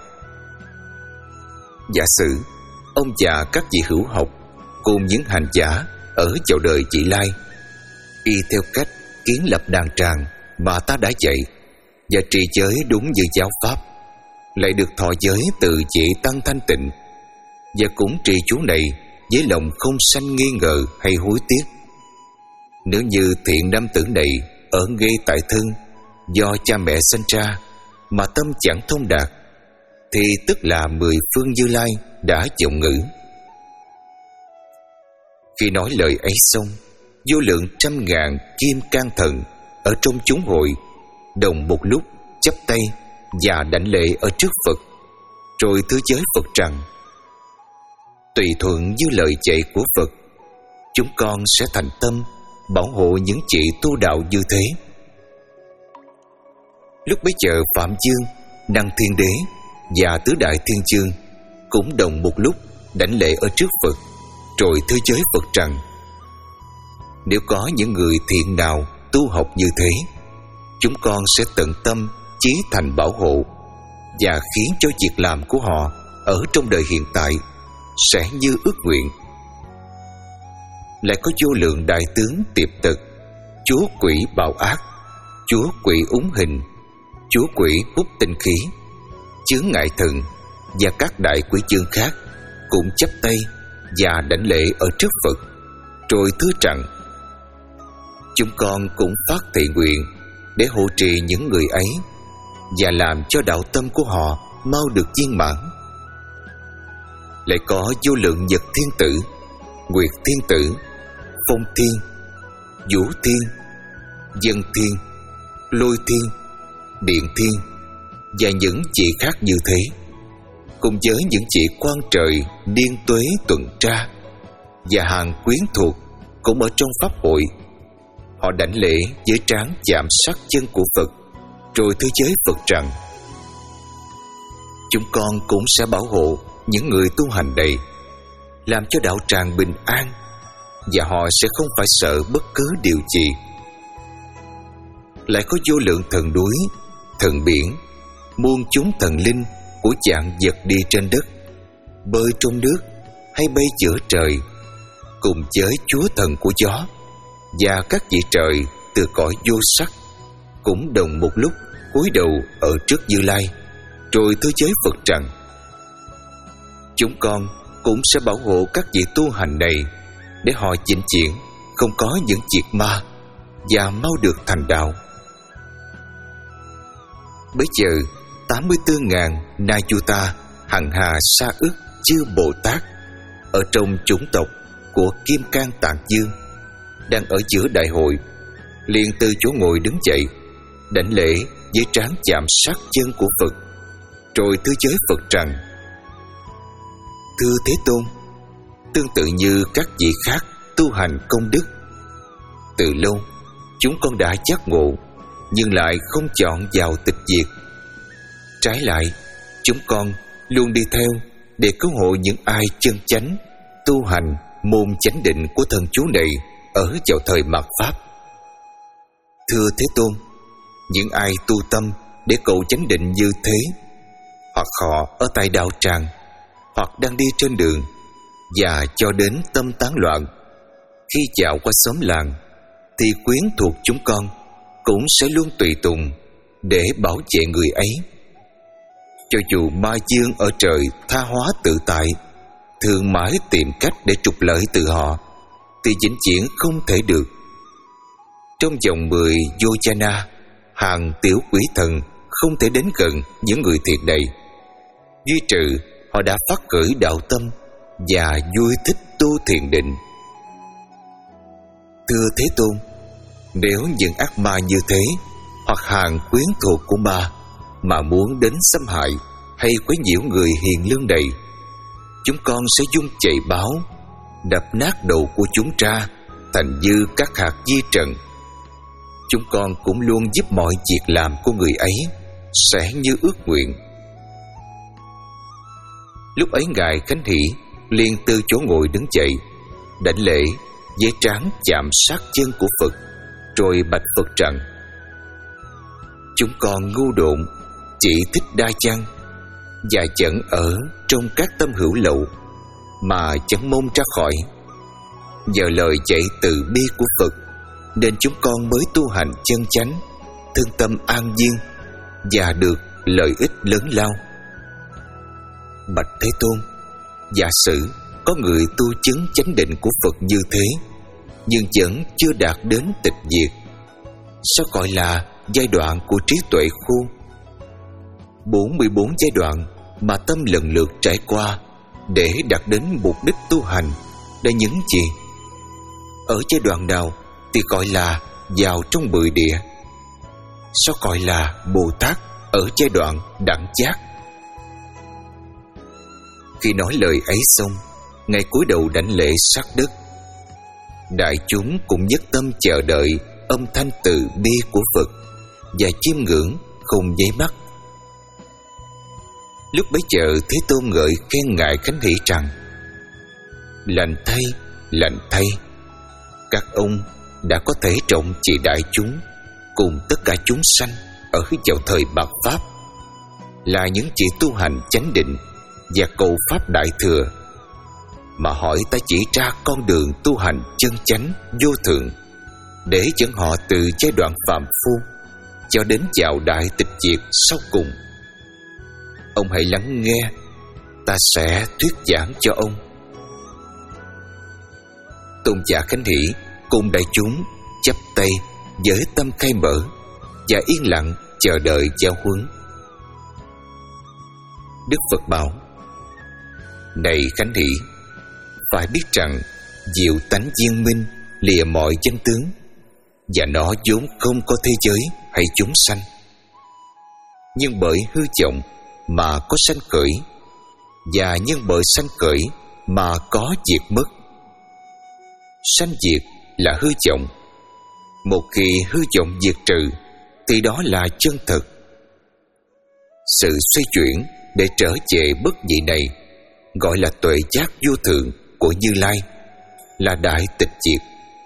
Giả sử ông và các vị hữu học cùng những hành giả ở vào đời vị lai y theo cách kiến lập đàn tràng mà ta đã dạy và trì giới đúng như giáo pháp, lại được thọ giới từ vị tăng thanh tịnh, và cũng trì chú này với lòng không sanh nghi ngờ hay hối tiếc. Nếu như thiện nam tử này ở ngay tại thân do cha mẹ sinh ra mà tâm chẳng thông đạt, thì tức là mười phương Như Lai đã vọng ngữ. Khi nói lời ấy xong, vô lượng trăm ngàn kim can thần ở trong chúng hội đồng một lúc chắp tay và đảnh lễ ở trước Phật, rồi thứ giới Phật rằng: tùy thuận như lời dạy của Phật, chúng con sẽ thành tâm bảo hộ những chị tu đạo như thế. Lúc bấy giờ Phạm Dương, Năng Thiên Đế và Tứ Đại Thiên Chương cũng đồng một lúc đảnh lễ ở trước Phật, rồi thứ giới Phật rằng: nếu có những người thiện nào tu học như thế, chúng con sẽ tận tâm chí thành bảo hộ và khiến cho việc làm của họ ở trong đời hiện tại sẽ như ước nguyện. Lại có vô lượng đại tướng tiệp tật, chúa quỷ bạo ác, chúa quỷ úng hình, chúa quỷ hút tinh khí, chướng ngại thần và các đại quỷ chương khác cũng chắp tay và đảnh lễ ở trước Phật, rồi thưa rằng: chúng con cũng phát thệ nguyện để hộ trì những người ấy và làm cho đạo tâm của họ mau được viên mãn. Lại có vô lượng Nhật Thiên Tử, Nguyệt Thiên Tử, Phong Thiên, Vũ Thiên, Dân Thiên, Lôi Thiên, Điện Thiên và những vị khác như thế, cùng với những vị quan trời niên tuế tuần tra và hàng quyến thuộc cũng ở trong pháp hội. Họ đảnh lễ với trán chạm sát chân của Phật, rồi thứ giới Phật rằng: chúng con cũng sẽ bảo hộ những người tu hành này, làm cho đạo tràng bình an, và họ sẽ không phải sợ bất cứ điều gì. Lại có vô lượng thần núi, thần biển, muôn chúng thần linh của dạng vật đi trên đất, bơi trong nước hay bay giữa trời, cùng với chúa thần của gió và các vị trời từ cõi vô sắc cũng đồng một lúc cúi đầu ở trước Như Lai, rồi thưa giới Phật rằng: chúng con cũng sẽ bảo hộ các vị tu hành này để họ vĩnh viễn không có những việc ma và mau được thành đạo. Bấy giờ tám mươi tư ngàn Nayuta hằng hà sa ức chư Bồ Tát ở trong chủng tộc của Kim Cang Tạng Dương đang ở giữa đại hội liền từ chỗ ngồi đứng dậy, đảnh lễ với trán chạm sát chân của Phật, rồi thưa giới Phật rằng: thưa Thế Tôn, tương tự như các vị khác tu hành công đức, từ lâu chúng con đã giác ngộ, nhưng lại không chọn vào tịch diệt. Trái lại, chúng con luôn đi theo để cứu hộ những ai chân chánh tu hành môn chánh định của thần chú này ở vào thời mạt Pháp. Thưa Thế Tôn, những ai tu tâm để cầu chánh định như thế, hoặc họ ở tại đạo tràng, hoặc đang đi trên đường, và cho đến tâm tán loạn, khi dạo qua xóm làng, thì quyến thuộc chúng con cũng sẽ luôn tùy tùng để bảo vệ người ấy. Cho dù ma dương ở trời tha hóa tự tại, thường mãi tìm cách để trục lợi từ họ, thì vĩnh viễn không thể được. Trong vòng mười yojana, hàng tiểu quỷ thần không thể đến gần những người thiệt này, duy trừ họ đã phát khởi đạo tâm và vui thích tu thiền định. Thưa Thế Tôn, nếu những ác ma như thế hoặc hàng quyến thuộc của ma mà muốn đến xâm hại hay quấy nhiễu người hiền lương này, chúng con sẽ dung chày báo, đập nát đầu của chúng ra thành như các hạt di trần. Chúng con cũng luôn giúp mọi việc làm của người ấy sẽ như ước nguyện. Lúc ấy Ngài Khánh Hỷ liền từ chỗ ngồi đứng dậy, đảnh lễ với trán chạm sát chân của Phật, rồi bạch Phật rằng: chúng con ngu độn, chỉ thích đa chăng và chẳng ở trong các tâm hữu lậu, mà chẳng mong ra khỏi. Nhờ lời dạy từ bi của Phật nên chúng con mới tu hành chân chánh, thân tâm an nhiên và được lợi ích lớn lao. Bạch Thế Tôn, giả sử có người tu chứng chánh định của Phật như thế, nhưng vẫn chưa đạt đến tịch diệt, sao gọi là giai đoạn của trí tuệ khô? bốn mươi bốn giai đoạn mà tâm lần lượt trải qua để đạt đến mục đích tu hành đã những gì? Ở giai đoạn nào thì gọi là vào trong mười địa? Sao gọi là Bồ Tát ở giai đoạn đẳng giác? Khi nói lời ấy xong, Ngài cúi đầu đảnh lễ sát đất. Đại chúng cũng nhất tâm chờ đợi âm thanh từ bi của Phật và chiêm ngưỡng không nháy mắt. Lúc bấy giờ Thế Tôn ngợi khen Ngài Khánh Hỷ rằng: lành thay, lành thay, các ông đã có thể trọng trị đại chúng cùng tất cả chúng sanh ở vào thời mạt Pháp, là những chỉ tu hành chánh định và cầu pháp đại thừa, mà hỏi ta chỉ ra con đường tu hành chân chánh vô thượng, để dẫn họ từ giai đoạn phàm phu cho đến vào đại tịch diệt sau cùng. Ông hãy lắng nghe, ta sẽ thuyết giảng cho ông. Tôn giả Khánh Hỷ cùng đại chúng chắp tay với tâm khai mở và yên lặng chờ đợi giáo huấn. Đức Phật bảo: này Khánh Hỷ, phải biết rằng diệu tánh viên minh lìa mọi danh tướng, và nó vốn không có thế giới hay chúng sanh, nhưng bởi hư vọng mà có sanh khởi, và nhân bởi sanh khởi mà có diệt mất. Sanh diệt là hư vọng. Một khi hư vọng diệt trừ thì đó là chân thật. Sự xoay chuyển để trở về bất nhị này gọi là tuệ giác vô thượng của Như Lai, là đại tịch diệt.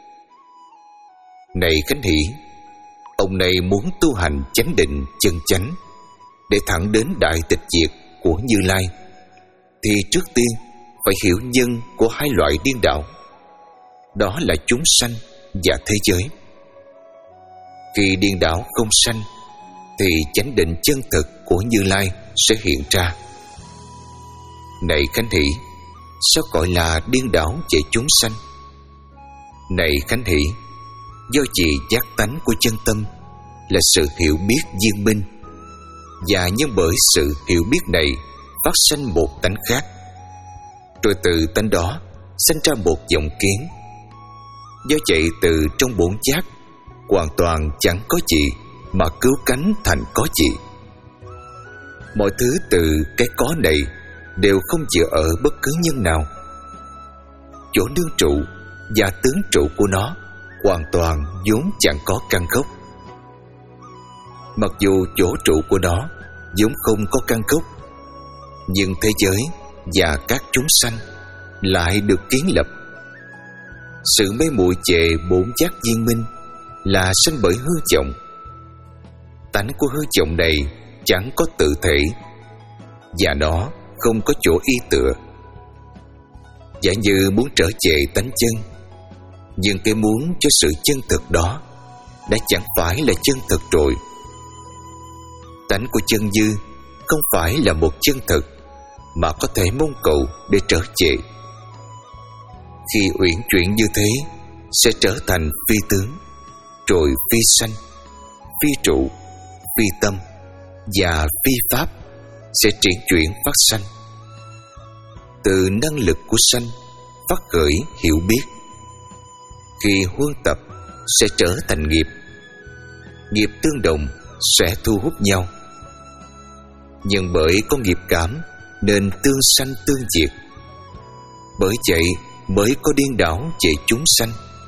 Này Khánh Hỷ, ông này muốn tu hành chánh định chân chánh để thẳng đến đại tịch diệt của Như Lai, thì trước tiên phải hiểu nhân của hai loại điên đảo, đó là chúng sanh và thế giới. Khi điên đảo không sanh thì chánh định chân thực của Như Lai sẽ hiện ra. Này Khánh Hỷ, sao gọi là điên đảo về chúng sanh? Này Khánh Hỷ, do vì giác tánh của chân tâm là sự hiểu biết viên minh, và nhân bởi sự hiểu biết này phát sanh một tánh khác, rồi từ tánh đó sanh ra một vọng kiến. Do vậy từ trong bổn giác hoàn toàn chẳng có gì mà cứu cánh thành có gì. Mọi thứ từ cái có này đều không dựa ở bất cứ nhân nào. Chỗ nương trụ và tướng trụ của nó hoàn toàn vốn chẳng có căn gốc. Mặc dù chỗ trụ của nó vốn không có căn gốc, nhưng thế giới và các chúng sanh lại được kiến lập. Sự mê muội về bổn giác viên minh là sinh bởi hư vọng. Tánh của hư vọng này chẳng có tự thể, và nó không có chỗ y tựa. Giả như muốn trở về tánh chân, nhưng cái muốn cho sự chân thực đó đã chẳng phải là chân thực rồi. Tánh của chân dư không phải là một chân thực mà có thể mong cầu để trở về. Khi uyển chuyển như thế, sẽ trở thành phi tướng, rồi phi sanh, phi trụ, phi tâm và phi pháp sẽ triển chuyển phát sanh. Từ năng lực của sanh phát khởi hiểu biết. Khi huân tập sẽ trở thành nghiệp. Nghiệp tương đồng sẽ thu hút nhau. Nhưng bởi có nghiệp cảm nên tương sanh tương diệt. Bởi vậy mới có điên đảo về chúng sanh.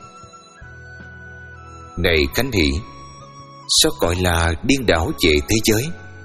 Này Khánh Hỷ, sao gọi là điên đảo về thế giới?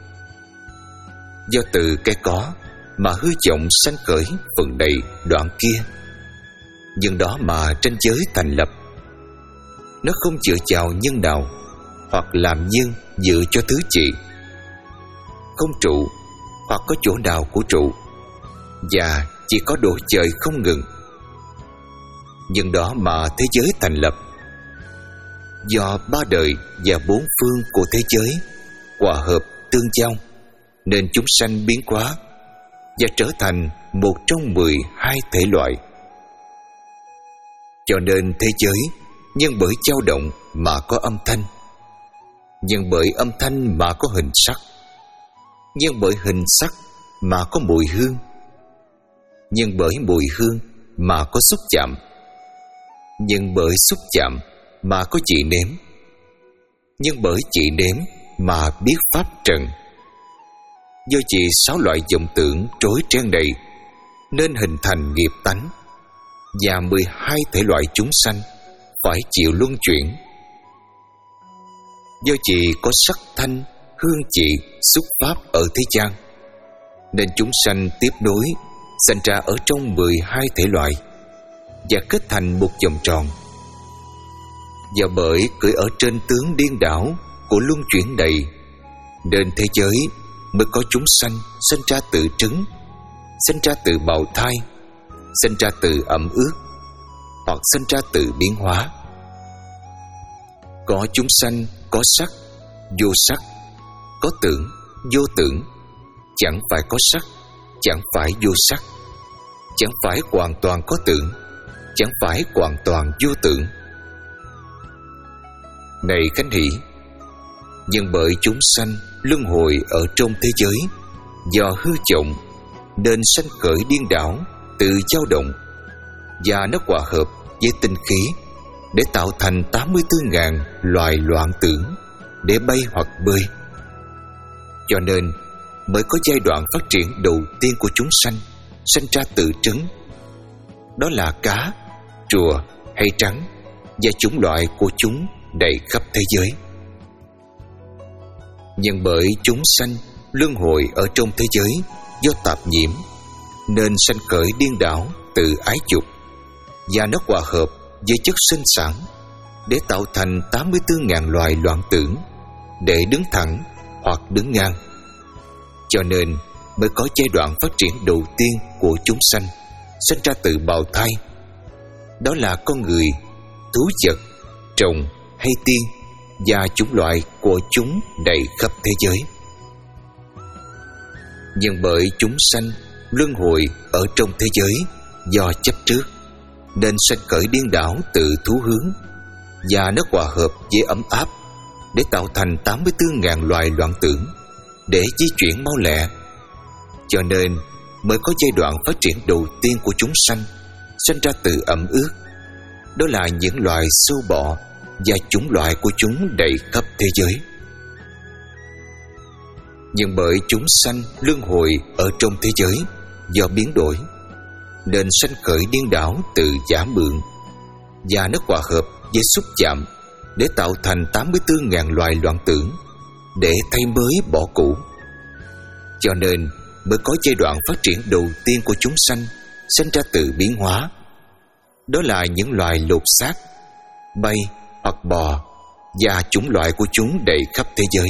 Do từ cái có mà hư vọng sanh khởi phần này đoạn kia, nhưng đó mà tranh giới thành lập. Nó không dựa vào nhân nào, hoặc làm nhân dựa cho thứ trị. Không trụ, hoặc có chỗ nào của trụ, và chỉ có độ trời không ngừng. Nhưng đó mà thế giới thành lập. Do ba đời và bốn phương của thế giới hòa hợp tương giao, nên chúng sanh biến hóa và trở thành một trong mười hai thể loại. Cho nên thế giới nhân bởi dao động mà có âm thanh, nhân bởi âm thanh mà có hình sắc, nhân bởi hình sắc mà có mùi hương, nhân bởi mùi hương mà có xúc chạm, nhân bởi xúc chạm mà có vị nếm, nhân bởi vị nếm mà biết pháp trần. Do chỉ sáu loại vọng tưởng trối tren này nên hình thành nghiệp tánh, và mười hai thể loại chúng sanh phải chịu luân chuyển. Do chỉ có sắc thanh, hương vị, xúc pháp ở thế gian, nên chúng sanh tiếp nối sinh ra ở trong mười hai thể loại và kết thành một vòng tròn. Và bởi cưỡi ở trên tướng điên đảo của luân chuyển này, nên thế giới mới có chúng sanh sinh ra từ trứng, sinh ra từ bào thai, sinh ra từ ẩm ướt, hoặc sinh ra từ biến hóa. Có chúng sanh có sắc, vô sắc, có tưởng, vô tưởng, chẳng phải có sắc, chẳng phải vô sắc, chẳng phải hoàn toàn có tưởng, chẳng phải hoàn toàn vô tưởng. Này Khánh Hỷ, nhưng bởi chúng sanh luân hồi ở trong thế giới do hư vọng nên sanh khởi điên đảo từ dao động, và nó hòa hợp với tinh khí để tạo thành tám mươi tư ngàn loài loạn tưởng để bay hoặc bơi. Cho nên mới có giai đoạn phát triển đầu tiên của chúng sanh sinh ra từ trứng. Đó là cá, rùa hay trắng, và chủng loại của chúng đầy khắp thế giới. Nhưng bởi chúng sanh luân hồi ở trong thế giới do tạp nhiễm, nên sanh khởi điên đảo từ ái dục, và nó hòa hợp với chất sinh sản để tạo thành tám mươi tư ngàn loài loạn tưởng để đứng thẳng hoặc đứng ngang. Cho nên mới có giai đoạn phát triển đầu tiên của chúng sanh sinh ra từ bào thai. Đó là con người, thú vật, trùng hay tiên, và chủng loại của chúng đầy khắp thế giới. Nhưng bởi chúng sanh luân hồi ở trong thế giới do chấp trước, nên sanh khởi điên đảo từ thú hướng, và nó hòa hợp với ấm áp để tạo thành tám mươi tư ngàn loài loạn tưởng để di chuyển mau lẹ. Cho nên mới có giai đoạn phát triển đầu tiên của chúng sanh sinh ra từ ẩm ướt. Đó là những loài sâu bọ và chủng loại của chúng đầy khắp thế giới. Nhưng bởi chúng sanh luân hồi ở trong thế giới do biến đổi, nên sanh khởi điên đảo từ giả mượn, và nó hòa hợp với xúc chạm để tạo thành tám mươi tư ngàn loài loạn tưởng, để thay mới bỏ cũ. Cho nên mới có giai đoạn phát triển đầu tiên của chúng sanh sinh ra từ biến hóa. Đó là những loài lột xác, bay hoặc bò, và chủng loại của chúng đầy khắp thế giới.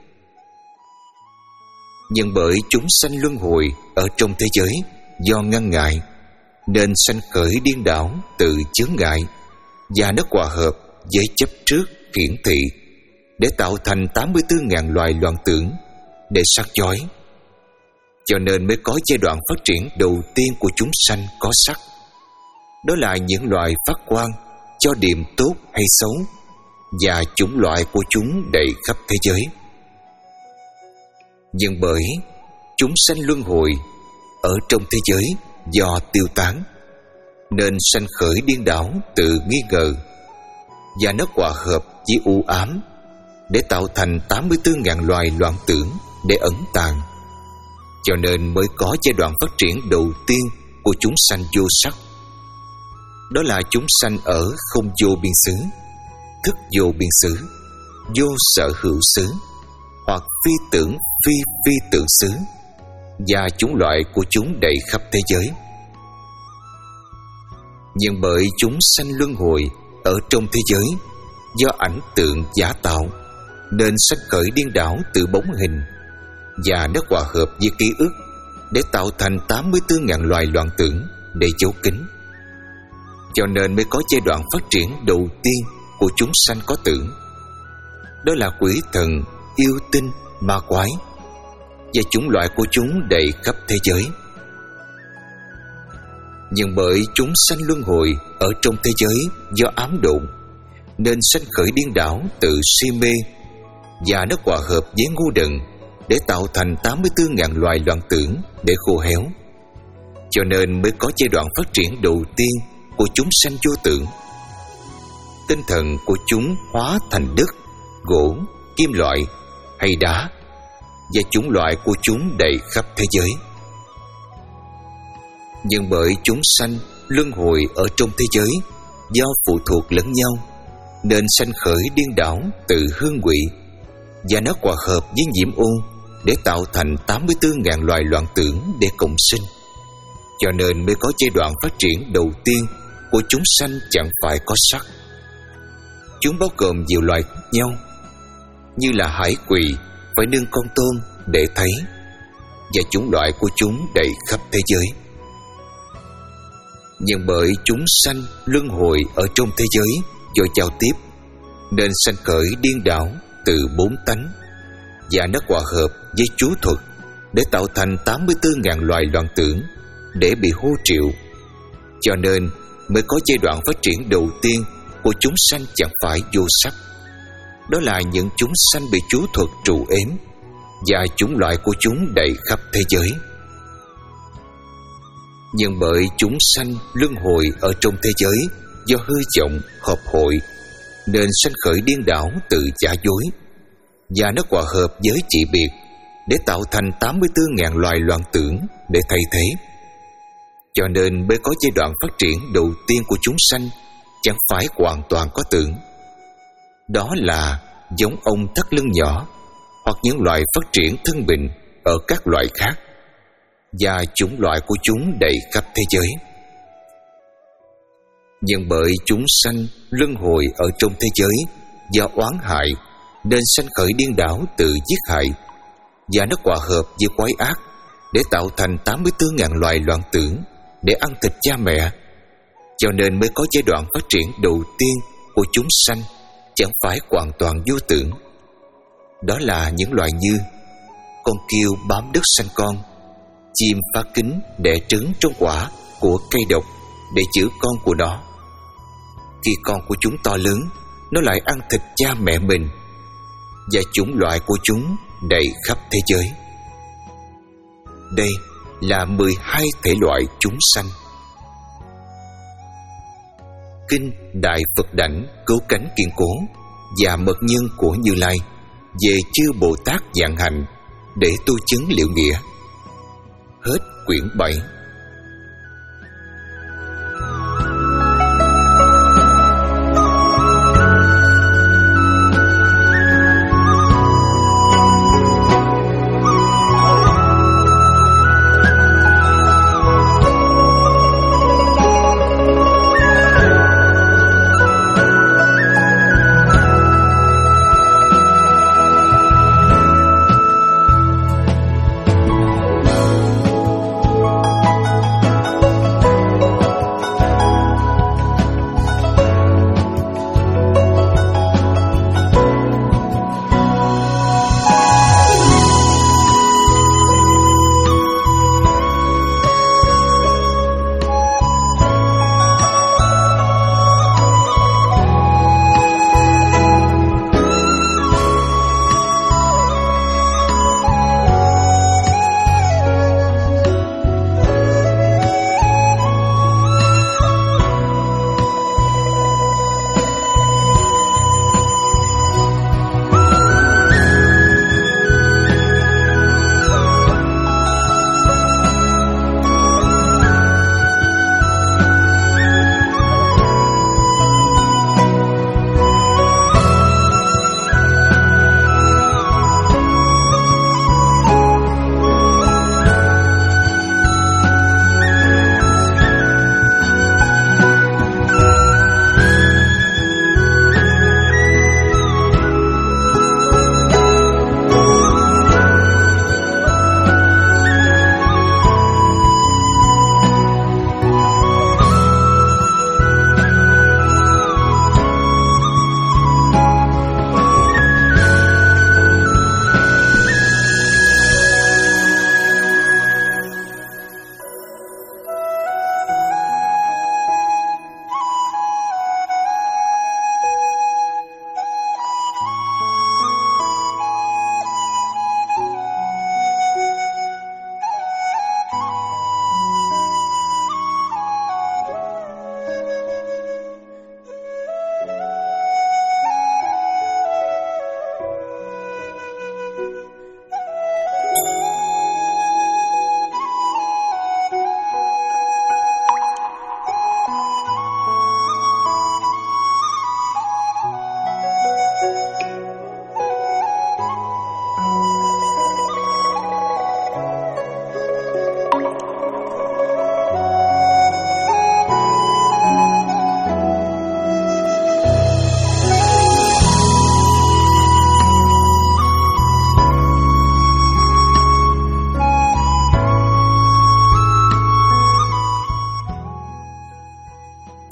Nhưng bởi chúng sanh luân hồi ở trong thế giới do ngăn ngại, nên sanh khởi điên đảo từ chướng ngại, và nó hòa hợp với chấp trước khiển thị để tạo thành tám mươi tư ngàn loài loạn tưởng để sắc chói. Cho nên mới có giai đoạn phát triển đầu tiên của chúng sanh có sắc. Đó là những loài phát quang cho điểm tốt hay xấu, và chủng loại của chúng đầy khắp thế giới. Nhưng bởi chúng sanh luân hồi ở trong thế giới do tiêu tán, nên sanh khởi điên đảo từ nghi ngờ, và nó hòa hợp với u ám để tạo thành tám mươi tư ngàn loài loạn tưởng để ẩn tàng. Cho nên mới có giai đoạn phát triển đầu tiên của chúng sanh vô sắc. Đó là chúng sanh ở không vô biên xứ, thức vô biên xứ, vô sở hữu xứ, hoặc phi tưởng phi phi tưởng xứ, và chủng loại của chúng đầy khắp thế giới. Nhưng bởi chúng sanh luân hồi ở trong thế giới do ảnh tượng giả tạo, nên sanh khởi điên đảo từ bóng hình, và nó hòa hợp với ký ức để tạo thành tám mươi tư ngàn loài loạn tưởng để giấu kín. Cho nên mới có giai đoạn phát triển đầu tiên của chúng sanh có tưởng. Đó là quỷ thần, yêu tinh, ma quái, và chủng loại của chúng đầy khắp thế giới. Nhưng bởi chúng sanh luân hồi ở trong thế giới do ám độn, nên sanh khởi điên đảo từ si mê, và nó hòa hợp với ngu đần để tạo thành tám mươi tư ngàn loài loạn tưởng để khô héo. Cho nên mới có giai đoạn phát triển đầu tiên của chúng sanh vô tưởng. Tinh thần của chúng hóa thành đất, gỗ, kim loại hay đá, và chủng loại của chúng đầy khắp thế giới. Nhưng bởi chúng sanh luân hồi ở trong thế giới do phụ thuộc lẫn nhau, nên sanh khởi điên đảo từ hương quỷ, và nó hòa hợp với nhiễm ô để tạo thành tám mươi tư ngàn loài loạn tưởng để cộng sinh. Cho nên mới có giai đoạn phát triển đầu tiên của chúng sanh chẳng phải có sắc. Chúng bao gồm nhiều loài khác nhau, như là hải quỳ phải nương con tôm để thấy, và chủng loại của chúng đầy khắp thế giới. Nhưng bởi chúng sanh luân hồi ở trong thế giới do giao tiếp, nên sanh khởi điên đảo từ bốn tánh, và nó hòa hợp với chú thuật để tạo thành tám mươi tư ngàn loài loạn tưởng để bị hô triệu. Cho nên mới có giai đoạn phát triển đầu tiên của chúng sanh chẳng phải vô sắc. Đó là những chúng sanh bị chú thuật trụ ếm, và chủng loại của chúng đầy khắp thế giới. Nhưng bởi chúng sanh luân hồi ở trong thế giới do hư vọng hợp hội, nên sanh khởi điên đảo từ giả dối, và nó hòa hợp với trị biệt để tạo thành tám mươi tư ngàn loài loạn tưởng để thay thế. Cho nên mới có giai đoạn phát triển đầu tiên của chúng sanh chẳng phải hoàn toàn có tưởng. Đó là giống ông thắt lưng nhỏ, hoặc những loài phát triển thân bình ở các loài khác, và chủng loại của chúng đầy khắp thế giới. Nhưng bởi chúng sanh luân hồi ở trong thế giới do oán hại, nên sanh khởi điên đảo từ giết hại, và nó hòa hợp với quái ác để tạo thành tám mươi tư ngàn loài loạn tưởng để ăn thịt cha mẹ. Cho nên mới có giai đoạn phát triển đầu tiên của chúng sanh chẳng phải hoàn toàn vô tưởng. Đó là những loài như con kiêu bám đất sanh con, chim phá kính đẻ trứng trong quả của cây độc để giữ con của nó. Khi con của chúng to lớn, nó lại ăn thịt cha mẹ mình, và chủng loại của chúng đầy khắp thế giới. Đây là mười hai thể loại chúng sanh. Kinh Đại Phật Đảnh Cứu Cánh Kiên Cố và Mật Nhân của Như Lai về chư Bồ Tát Vạn Hạnh để tu chứng liệu nghĩa. Hết quyển bảy.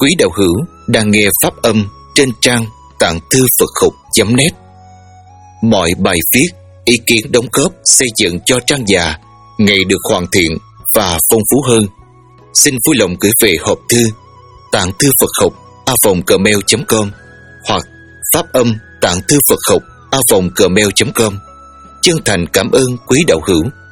quý đạo hữu đang nghe pháp âm trên trang tạng thư Phật học chấm net. Mọi bài viết, ý kiến đóng góp xây dựng cho trang già ngày được hoàn thiện và phong phú hơn, xin vui lòng gửi về hộp thư tạng thư Phật học a vòng gmail chấm com hoặc pháp âm tạng thư Phật học a vòng gmail chấm com. Chân thành cảm ơn quý đạo hữu.